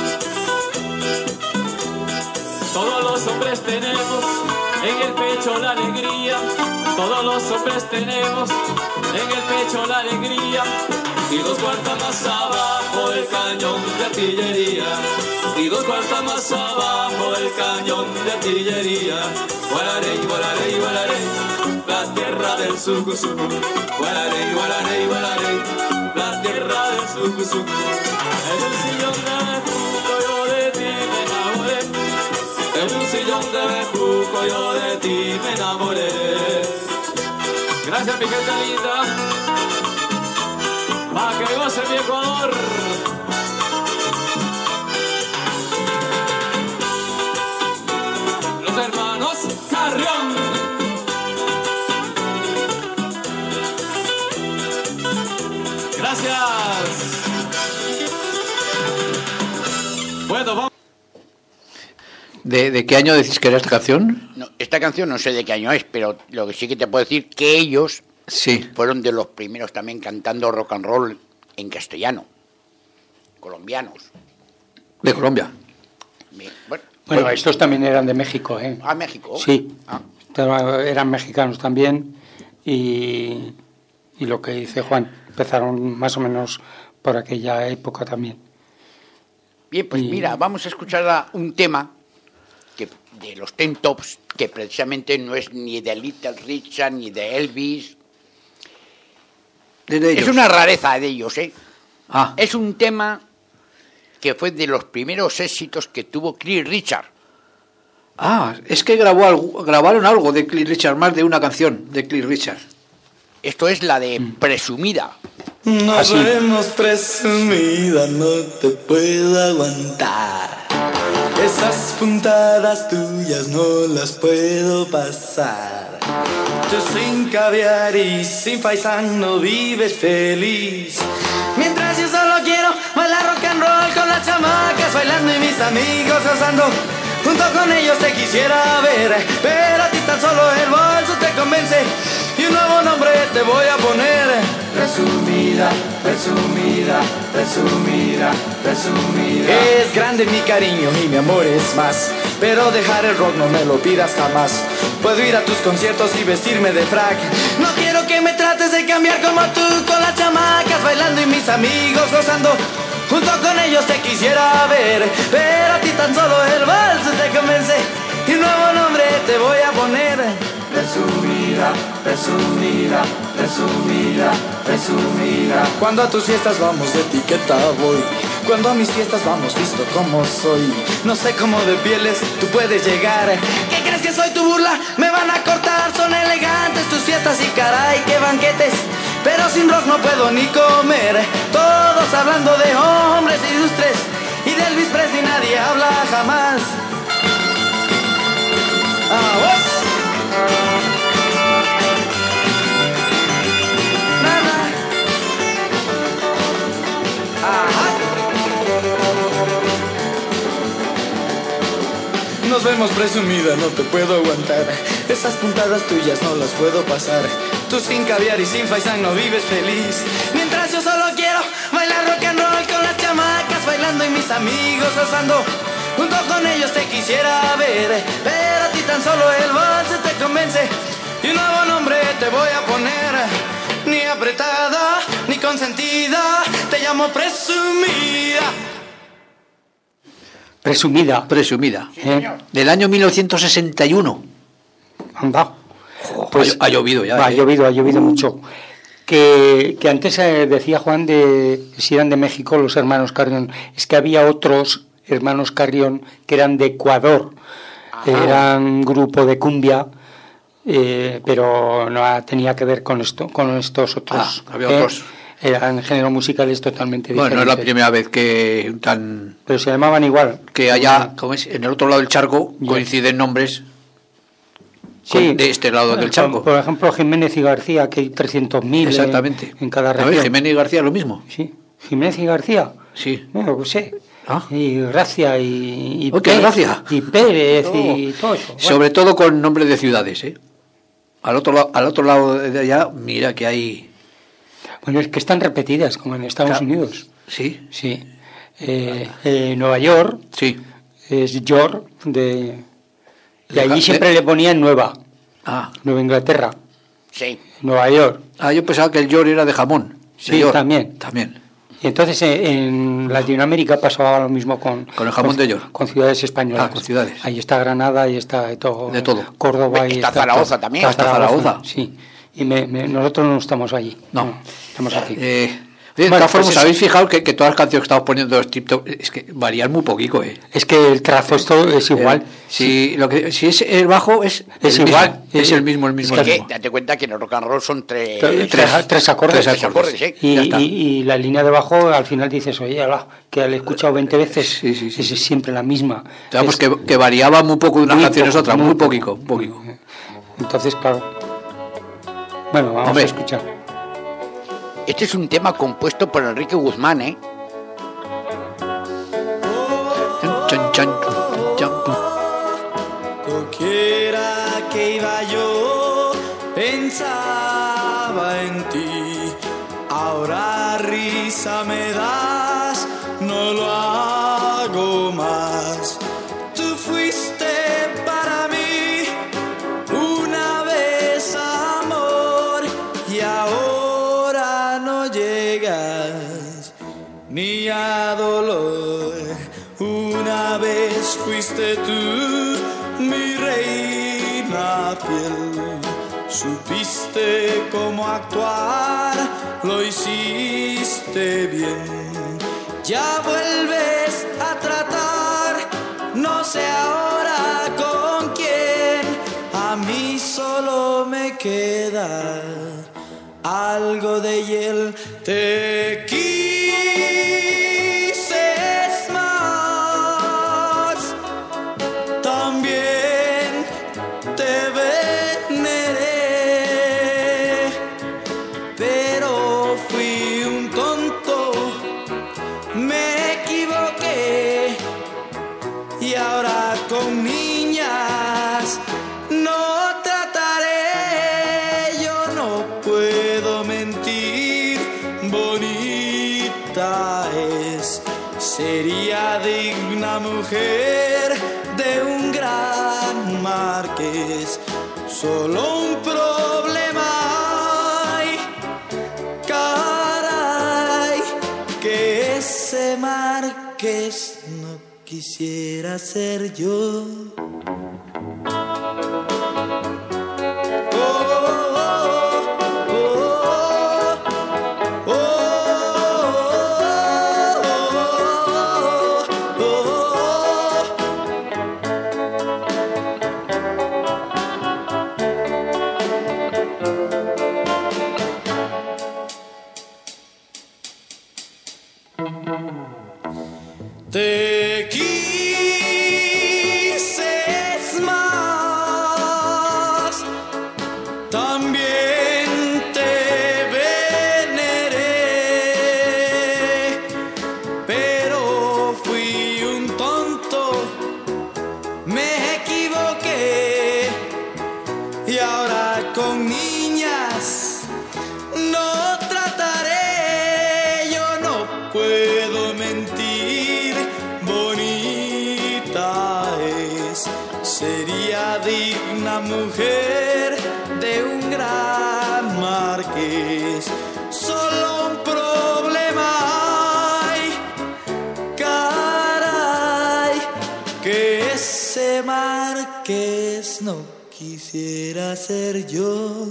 Todos los hombres tenemos en el pecho la alegría. Todos los hombres tenemos en el pecho la alegría. Y dos cuartas más abajo el cañón de artillería. Y dos cuartas más abajo el cañón de artillería. Guararey, guararey, guararey, la tierra del suku suku. Guararey, guararey, guararey, la tierra del suku suku. En un sillón de bejuco yo de ti me enamoré. En un sillón de bejuco yo de ti me enamoré. Gracias, mi gente linda. Para que goce mi Ecuador. Los hermanos Carrión. Gracias. Bueno, vamos. ¿De, ¿De qué año decís que era esta canción? No, esta canción no sé de qué año es, pero lo que sí que te puedo decir que ellos sí fueron de los primeros también cantando rock and roll en castellano, colombianos. De Colombia. Bien, bueno, Bueno, pues, estos también eran de México, ¿eh? ¿a México? Sí, Ah. eran mexicanos también y, y lo que dice Juan, empezaron más o menos por aquella época también. Bien, pues Y- mira, vamos a escuchar a un tema que de los Ten Tops, que precisamente no es ni de Little Richard ni de Elvis. De ellos. Es una rareza de ellos, ¿eh? Ah, Es un tema que fue de los primeros éxitos que tuvo Cliff Richard. ah, es que grabó algo, grabaron algo de Cliff Richard, más de una canción de Cliff Richard. Esto es la de Presumida. Nos Así. vemos presumida, no te puedo aguantar. Esas puntadas tuyas no las puedo pasar. Tú sin caviar y sin faisán no vives feliz. Mientras yo solo quiero bailar rock and roll con las chamacas bailando y mis amigos gozando. Junto con ellos te quisiera ver, pero a ti tan solo el bolso te convence y un nuevo nombre te voy a poner. Presumida, presumida, presumida, presumida. Es grande mi cariño y mi amor es más, pero dejar el rock no me lo pidas jamás. Puedo ir a tus conciertos y vestirme de frac. No quiero que me trates de cambiar como tú, con las chamacas bailando y mis amigos gozando. Junto con ellos te quisiera ver, pero a ti tan solo el vals te convence y un nuevo nombre te voy a poner. Presumida, presumida, presumida, presumida. Cuando a tus fiestas vamos de etiqueta voy, cuando a mis fiestas vamos visto como soy. No sé cómo de pieles tú puedes llegar. ¿Qué crees que soy tu burla? Me van a cortar, son elegantes tus fiestas y caray, qué banquetes. Pero sin rock no puedo ni comer. Todos hablando de hombres ilustres y de Elvis Presley nadie habla jamás. Ah, vos. Nada. Ajá. Nos vemos presumida, no te puedo aguantar. Esas puntadas tuyas no las puedo pasar. Tú sin caviar y sin faisán no vives feliz. Mientras yo solo quiero bailar rock and roll con las chamacas bailando y mis amigos gozando. Junto con ellos te quisiera ver, pero a ti tan solo el vals te convence y un nuevo nombre te voy a poner. Ni apretada, ni consentida, te llamo presumida. Presumida. Presumida. ¿eh? Del año mil novecientos sesenta y uno. Anda. Pues ha llovido ya. Ha ¿eh? llovido, ha llovido mucho. Que, que antes eh, decía Juan de si eran de México los hermanos Carrión. Es que había otros hermanos Carrión que eran de Ecuador. Ajá. Eran un grupo de cumbia, eh, pero no tenía que ver con esto, con estos otros. Ah, había ¿eh? otros. Eran géneros musicales totalmente Bueno, diferentes. no es la primera vez que tan Pero se llamaban igual. que allá, como es, en el otro lado del charco Ya. coinciden nombres Sí, con- de este lado del charco. Por ejemplo, Jiménez y García, que hay trescientos mil Exactamente. en, en cada A ver, región. Jiménez y García lo mismo. Sí, Jiménez y García. Sí. Bueno, pues sí. Ah. Y Gracia y, y, Oh, qué Pérez, gracia. y Pérez Oh. y todo eso. Bueno, Sobre todo con nombres de ciudades, ¿eh? Al otro lado, al otro lado de allá, mira que hay. bueno, es que están repetidas, como en Estados Claro. Unidos. Sí, Sí. Eh, eh, Nueva York sí. es York, de, de De- allí de- siempre le ponían Nueva, Ah, Nueva Inglaterra, Sí. Nueva York. ah, yo pensaba que el York era de jamón. De Sí, York. también. También. Y entonces eh, en Latinoamérica pasaba lo mismo con, Con el jamón de York. con ciudades españolas. Ah, con ciudades. Ahí está Granada, ahí está de todo. De todo. Córdoba. y Está Zaragoza también. Está Está Zaragoza. Sí. Y me- me- nosotros no estamos allí. No. Estamos aquí. Eh, de Bueno, todas formas, pues ¿os eso. habéis fijado que, que todas las canciones que estamos poniendo de los tip top es que varían muy poquito, eh? Es que el trazo esto es igual. Eh, si, lo que, si es el bajo, es, Es el igual. mismo, es el mismo, el mismo. Es Porque el mismo. date cuenta que en el rock and roll son tres, Tres- tres- tres acordes. Tres acordes, sí. Y, ya está. y- y la línea de bajo al final dices, oye, ala, que la he escuchado veinte veces, Sí, sí, sí. es siempre la misma. Digamos Es- que, que variaba muy poco de unas muy canciones a poco, otras, muy muy poco. poquito, un poquito. Entonces, claro. Bueno, vamos Hombre. a escuchar. Este es un tema compuesto por Enrique Guzmán, ¿eh? Chan, chan, chan, chan. Doquiera que iba yo, pensaba en ti. Ahora risa me das, no lo hago más. Tú fuiste para mí una vez amor y ahora no llegas ni a dolor. fuiste tú, mi reina fiel. Supiste cómo actuar, lo hiciste bien. Ya vuelves a tratar, no sé ahora con quién. A mí solo me queda algo de hiel. Te quise más, también te veneré, pero fui un tonto, me equivoqué y ahora con niñas no trataré. Yo no puedo mentir, bonita es, sería digna mujer de un gran marqués. Solo un problema hay, caray, que ese marqués no quisiera ser yo. Te quise más, también te veneré, pero fui un tonto, me equivoqué y ahora con niñas no trataré. Yo no puedo mentir, bonita es, sería digna mujer de un gran marqués. Solo un problema hay, caray, que ese marqués no quisiera ser yo.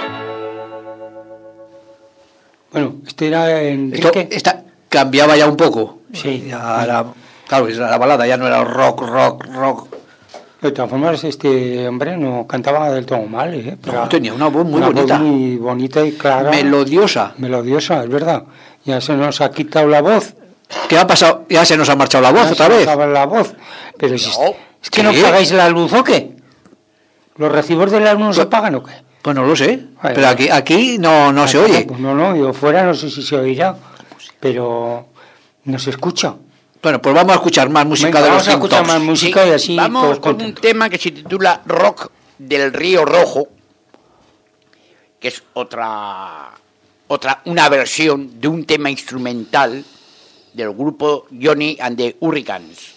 Bueno, este era Enrique. Esto, esta cambiaba ya un poco. Sí. Ya era, claro, era la balada, ya no era rock, rock, rock. De todas formas, este hombre no cantaba del todo mal, ¿eh? No, tenía una voz muy una bonita. Voz muy bonita y clara. Melodiosa. Melodiosa, es verdad. Ya se nos ha quitado la voz. ¿Qué ha pasado? Ya se nos ha marchado la voz ya otra se vez. nos ha la voz. Pero si No. es que ¿Qué? no pagáis la luz o qué. ¿Los recibos de la luz no se pagan o qué? Pues no lo sé. Vale, pero aquí, aquí no, no Ah, se oye. Pues no, no, yo fuera no sé si se oirá, pero no se escucha. Bueno, pues vamos a escuchar más música. Venga, de los vamos a escuchar Tin-Tops. más música y así Vamos todos con un contentos. tema que se titula Rock del Río Rojo, que es otra, otra una versión de un tema instrumental del grupo Johnny and the Hurricanes.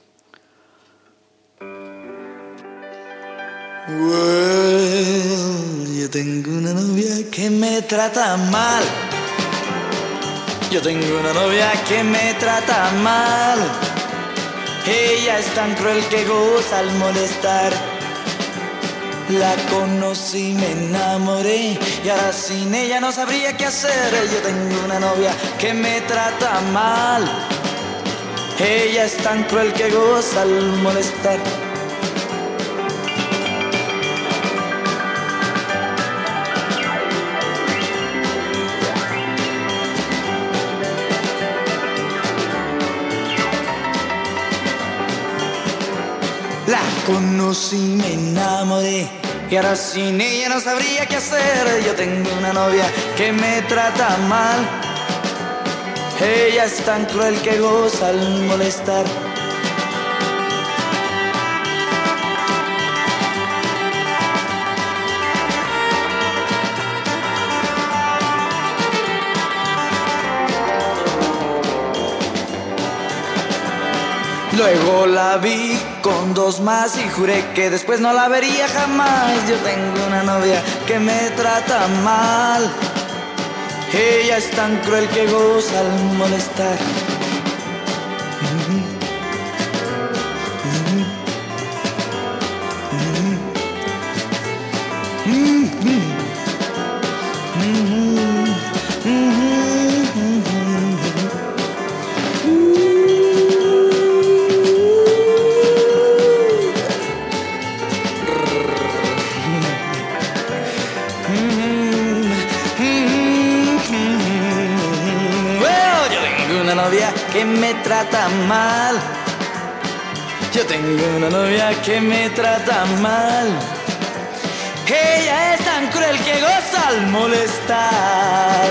Well, yo tengo una novia que me trata mal. Yo tengo una novia que me trata mal. Ella es tan cruel que goza al molestar. La conocí, me enamoré y ahora sin ella no sabría qué hacer. Yo tengo una novia que me trata mal. Ella es tan cruel que goza al molestar. La conocí, me enamoré y ahora sin ella no sabría qué hacer. Yo tengo una novia que me trata mal. Ella es tan cruel que goza al molestar. Luego la vi con dos más y juré que después no la vería jamás. Yo tengo una novia que me trata mal. Ella es tan cruel que goza al molestar. novia que me trata mal. Yo tengo una novia que me trata mal. Ella es tan cruel que goza al molestar.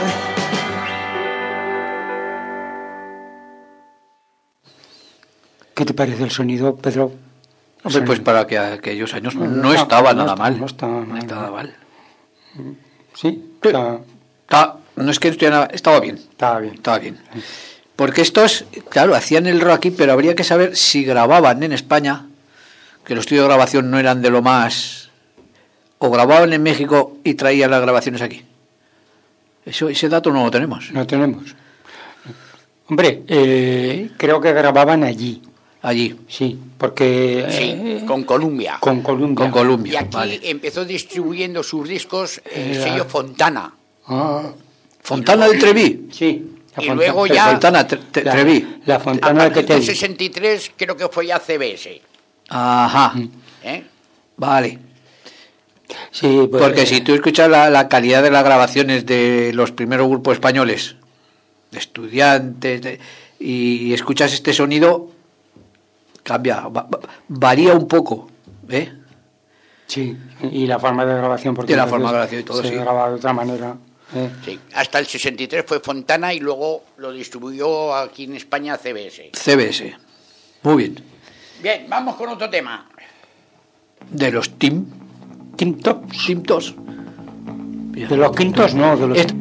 ¿Qué te parece el sonido, Pedro? Hombre, pues para que aquellos años no, no estaba no, nada no, mal. No estaba mal. No estaba mal. Sí, está, está, no es que estuviera, estaba bien. Estaba bien. Estaba bien. Porque estos, claro, hacían el rock aquí, pero habría que saber si grababan en España, que los estudios de grabación no eran de lo más, o grababan en México y traían las grabaciones aquí. Eso, ese dato no lo tenemos. No tenemos. Hombre, eh, creo que grababan allí. Allí. Sí, porque... Sí, eh, con Columbia. Con Columbia. Con Columbia. Y aquí vale. empezó distribuyendo sus discos el Era- sello Fontana. Ah, Fontana del Trevi. sí. La Y Fonta- luego pero ya- Fontana Tre- Tre- la, Trevi. La A Fontana que partir te del sesenta y tres creo que fue ya C B S. Ajá. ¿eh? Vale. Sí, pues, Porque eh, si tú escuchas la, la calidad de las grabaciones de los primeros grupos españoles, de estudiantes, de- y escuchas este sonido, cambia, va- va- varía un poco, ¿eh? Sí, y la forma de grabación, porque Y la entonces forma de grabación y todo, se sí. graba de otra manera. ¿eh? Sí. Hasta el sesenta y tres fue Fontana y luego lo distribuyó aquí en España C B S. C B S. Muy bien. Bien, vamos con otro tema. De los Tim, Tim Tops. Tim Tos. De los quintos, no, de los... Este-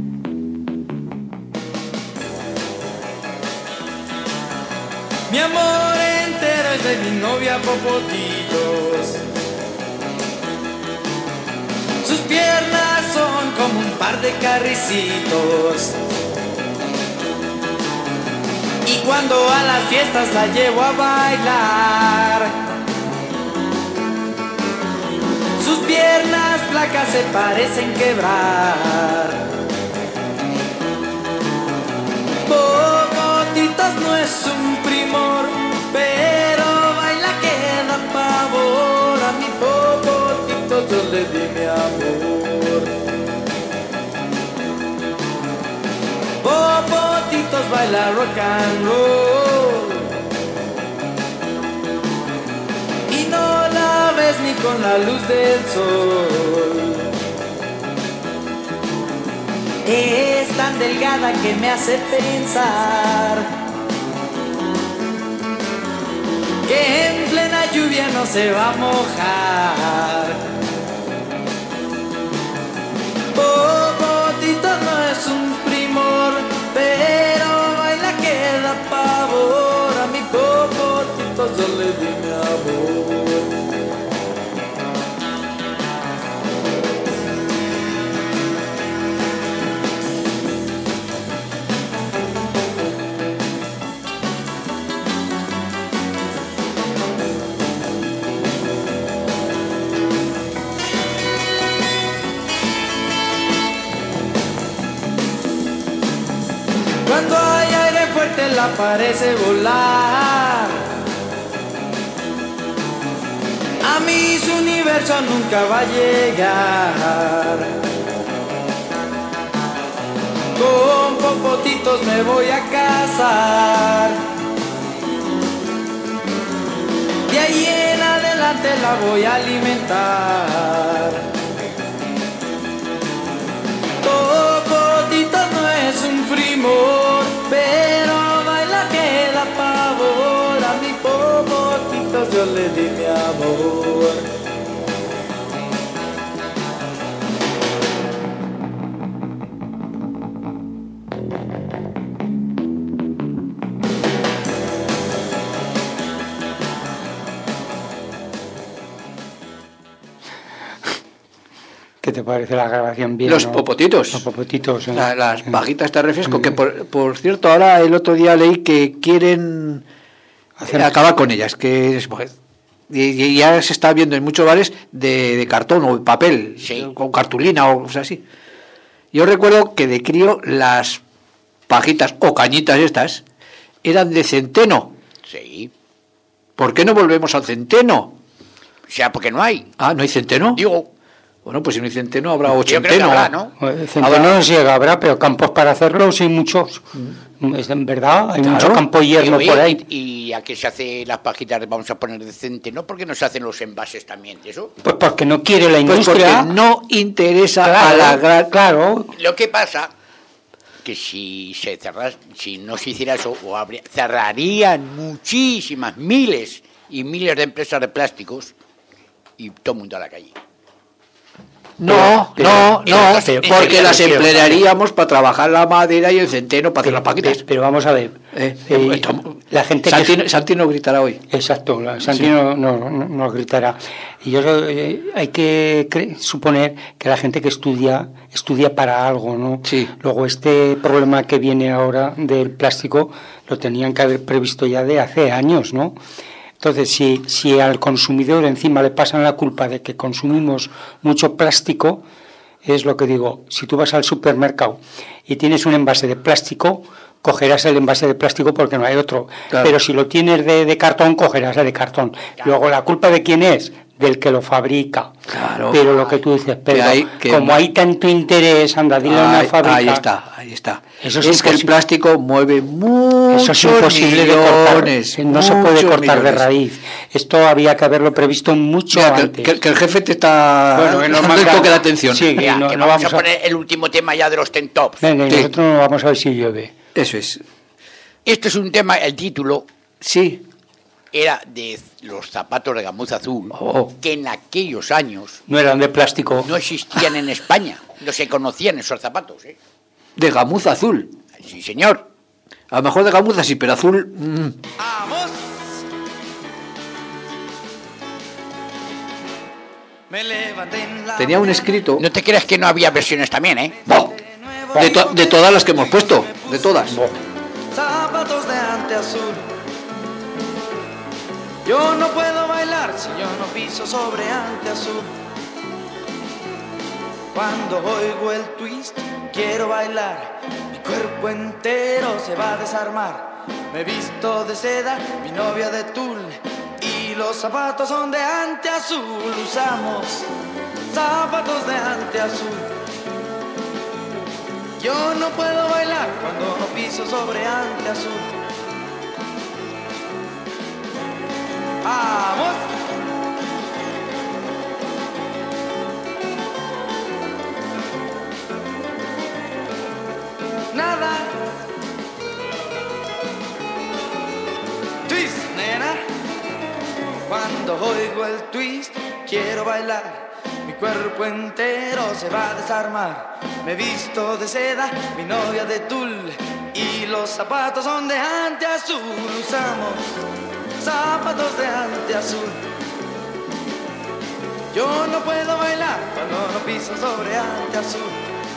Mi amor entero es de mi novia Popotitos. Sus piernas son como un par de carricitos. Y cuando a las fiestas la llevo a bailar, sus piernas flacas se parecen quebrar. Popotitos no es un primor, pero baila que da pavor. A mi Popotitos yo le di mi amor. Popotitos baila rock and roll y no la ves ni con la luz del sol. Es tan delgada que me hace pensar que en plena lluvia no se va a mojar. Popotito no es un primor, pero baila que da pavor. A mi Popotito yo le di mi amor. Cuando hay aire fuerte la parece volar. A mí su universo nunca va a llegar. Con Popotitos me voy a casar. De ahí en adelante la voy a alimentar. Popotitos no es un primor, pero baila que da pavor. A mi Popotitos yo le di mi amor. ¿Qué te parece la grabación bien? Los no? Popotitos. Los Popotitos. ¿eh? La- las Sí. pajitas de refresco, que por, por cierto, ahora el otro día leí que quieren Hacer- acabar con ellas, que es, pues, y, y ya se está viendo en muchos bares de, de cartón o de papel, Sí. con cartulina o cosas así. Yo recuerdo que de crío las pajitas o cañitas estas eran de centeno. Sí. ¿Por qué no volvemos al centeno? O sea, porque no hay. Ah, ¿no hay centeno? Digo, Bueno, pues si no hay centeno habrá Yo ochenteno. creo que habrá, ¿no? El centeno no sé si habrá, pero campos para hacerlo sí muchos. Es en verdad, hay Claro. mucho campo hierro Y, por oye, ahí. ¿Y, y a qué se hace las pajitas? Vamos a poner de centeno, ¿por qué no se hacen los envases también de eso? Pues porque no quiere la Pues porque industria. no interesa Claro, a la gran... claro. Lo que pasa que si se cerras, si no se hiciera eso, o habría, cerrarían muchísimas, miles y miles de empresas de plásticos y todo el mundo a la calle. No, Pero- no, pero- no, pero- porque pero- las pero- emplearíamos para trabajar la madera y el centeno para hacer las paquitas. Pero vamos a ver. Eh, eh, estamos- la gente que Santino, Santino gritará hoy. Exacto, la- Santino no, no, no- no gritará. Y yo eh, hay que cre- suponer que la gente que estudia, estudia para algo, ¿no? Sí. Luego este problema que viene ahora del plástico lo tenían que haber previsto ya de hace años, ¿no? Entonces, si, si al consumidor encima le pasan la culpa de que consumimos mucho plástico, es lo que digo, si tú vas al supermercado y tienes un envase de plástico, cogerás el envase de plástico porque no hay otro. Claro. Pero si lo tienes de, de cartón, cogerás el de cartón. Luego, ¿la culpa de quién es? Del que lo fabrica. Claro. Pero lo que tú dices, pero hay- que como ma- hay tanto interés, anda, dile a una Ahí, fábrica... ahí está, ahí está. Eso es es que el imposi- plástico mueve muchos Eso es imposible de cortar, millones, no se puede muchos cortar de millones. raíz. Esto había que haberlo previsto mucho Mira, que, antes. que- que el jefe te está Bueno, que nos dando el manda- toque de atención. Sí, Mira, no- que no vamos, vamos a a- poner el último tema ya de los ten tops. Venga, y Sí. nosotros vamos a ver si llueve. Eso es. Este es un tema, el título Sí. era de los zapatos de gamuza azul, Oh. que en aquellos años No eran de plástico. no existían en España, no se conocían esos zapatos, ¿eh? De gamuza azul. Sí, señor. A lo mejor de gamuza sí, pero azul. mm. Vamos. Me levanté en la Tenía un escrito. No te creas que no había versiones también, ¿eh? No, de, to- de todas las que hemos puesto. De todas. zapatos de ante azul. Yo no puedo bailar si yo no piso sobre ante azul. Cuando oigo el twist, quiero bailar. Mi cuerpo entero se va a desarmar. Me he visto de seda, mi novia de tul. Y los zapatos son de ante azul. Usamos zapatos de ante azul. Yo no puedo bailar cuando no piso sobre ante azul. ¡Vamos! Nada. Twist, nena. Cuando oigo el twist, quiero bailar. Mi cuerpo entero se va a desarmar. Me he visto de seda, mi novia de tul. Y los zapatos son de ante azul. Usamos zapatos de ante azul. Yo no puedo bailar cuando no piso sobre ante azul.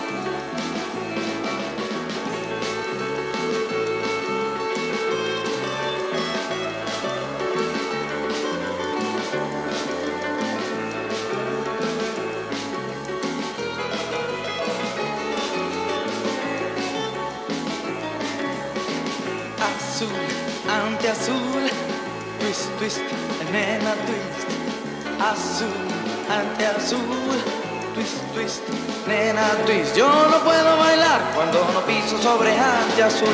Azul, ante azul, twist, twist, nena twist. Azul, ante azul, twist, twist, nena twist. Yo no puedo bailar cuando no piso sobre ante azul.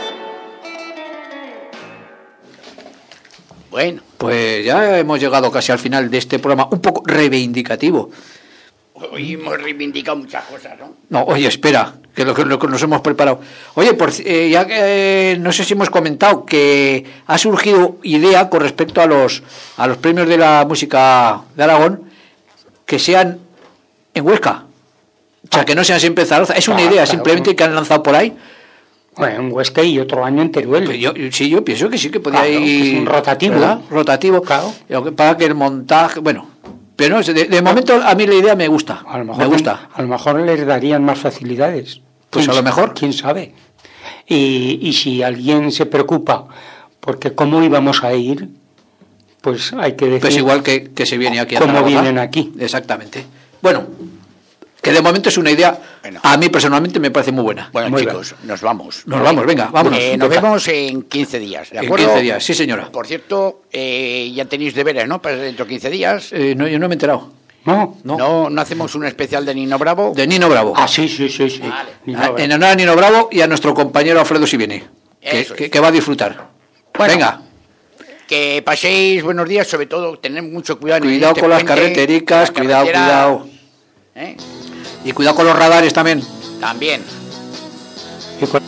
Bueno, Pues ya hemos llegado casi al final de este programa, un poco reivindicativo. hoy hemos reivindicado muchas cosas, ¿no? No, oye, espera, que lo que, lo que nos hemos preparado. Oye, por, eh, ya que eh, no sé si hemos comentado que ha surgido idea con respecto a los a los premios de la música de Aragón que sean en Huesca. O sea, que no sean siempre en Zaragoza. Es una Ah, idea claro. simplemente que han lanzado por ahí. Bueno, en Huesca y otro año en Teruel. Pues yo, sí, yo pienso que sí que podía Claro, ir. que es un rotativo. ¿verdad? Rotativo. Claro. Lo que para que el montaje. Bueno, pero no, de, de momento a mí la idea me gusta. A lo mejor, me gusta. A lo mejor les darían más facilidades. Pues ¿Quién a lo sa- mejor. ¿Quién sabe? Y, y si alguien se preocupa porque cómo íbamos a ir, pues hay que decir... Pues igual que, que se viene aquí a cómo Zaragoza. vienen aquí. Exactamente. Bueno, que de momento es una idea, Bueno. a mí personalmente me parece muy buena. Bueno, Muy chicos, nos vamos. Nos vamos, venga, vámonos. Eh, nos Venga. vemos en quince días, ¿de En acuerdo? quince días, sí, señora. Por cierto, eh, ya tenéis deberes, ¿no? Para dentro de quince días. Eh, no, yo no me he enterado. No, No. no, no hacemos un especial de Nino Bravo. De Nino Bravo. Ah, sí, sí, sí, sí. Vale. Nino Ah, Bravo. en honor a Nino Bravo y a nuestro compañero Alfredo si viene, que, Eso es. que, que va a disfrutar. Bueno, Venga, Que paséis buenos días, sobre todo tener mucho cuidado. en cuidado este con las puente, carretericas, la cuidado, carretera, cuidado. ¿eh? Y cuidado con los radares también. También. Y con-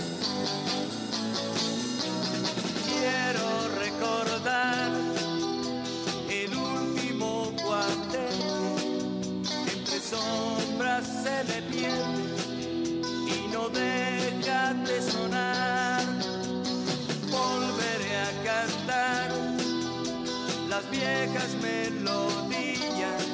Quiero recordar el último cuarteto, entre sombras se me pierde y no deja de sonar. Volveré a cantar las viejas melodías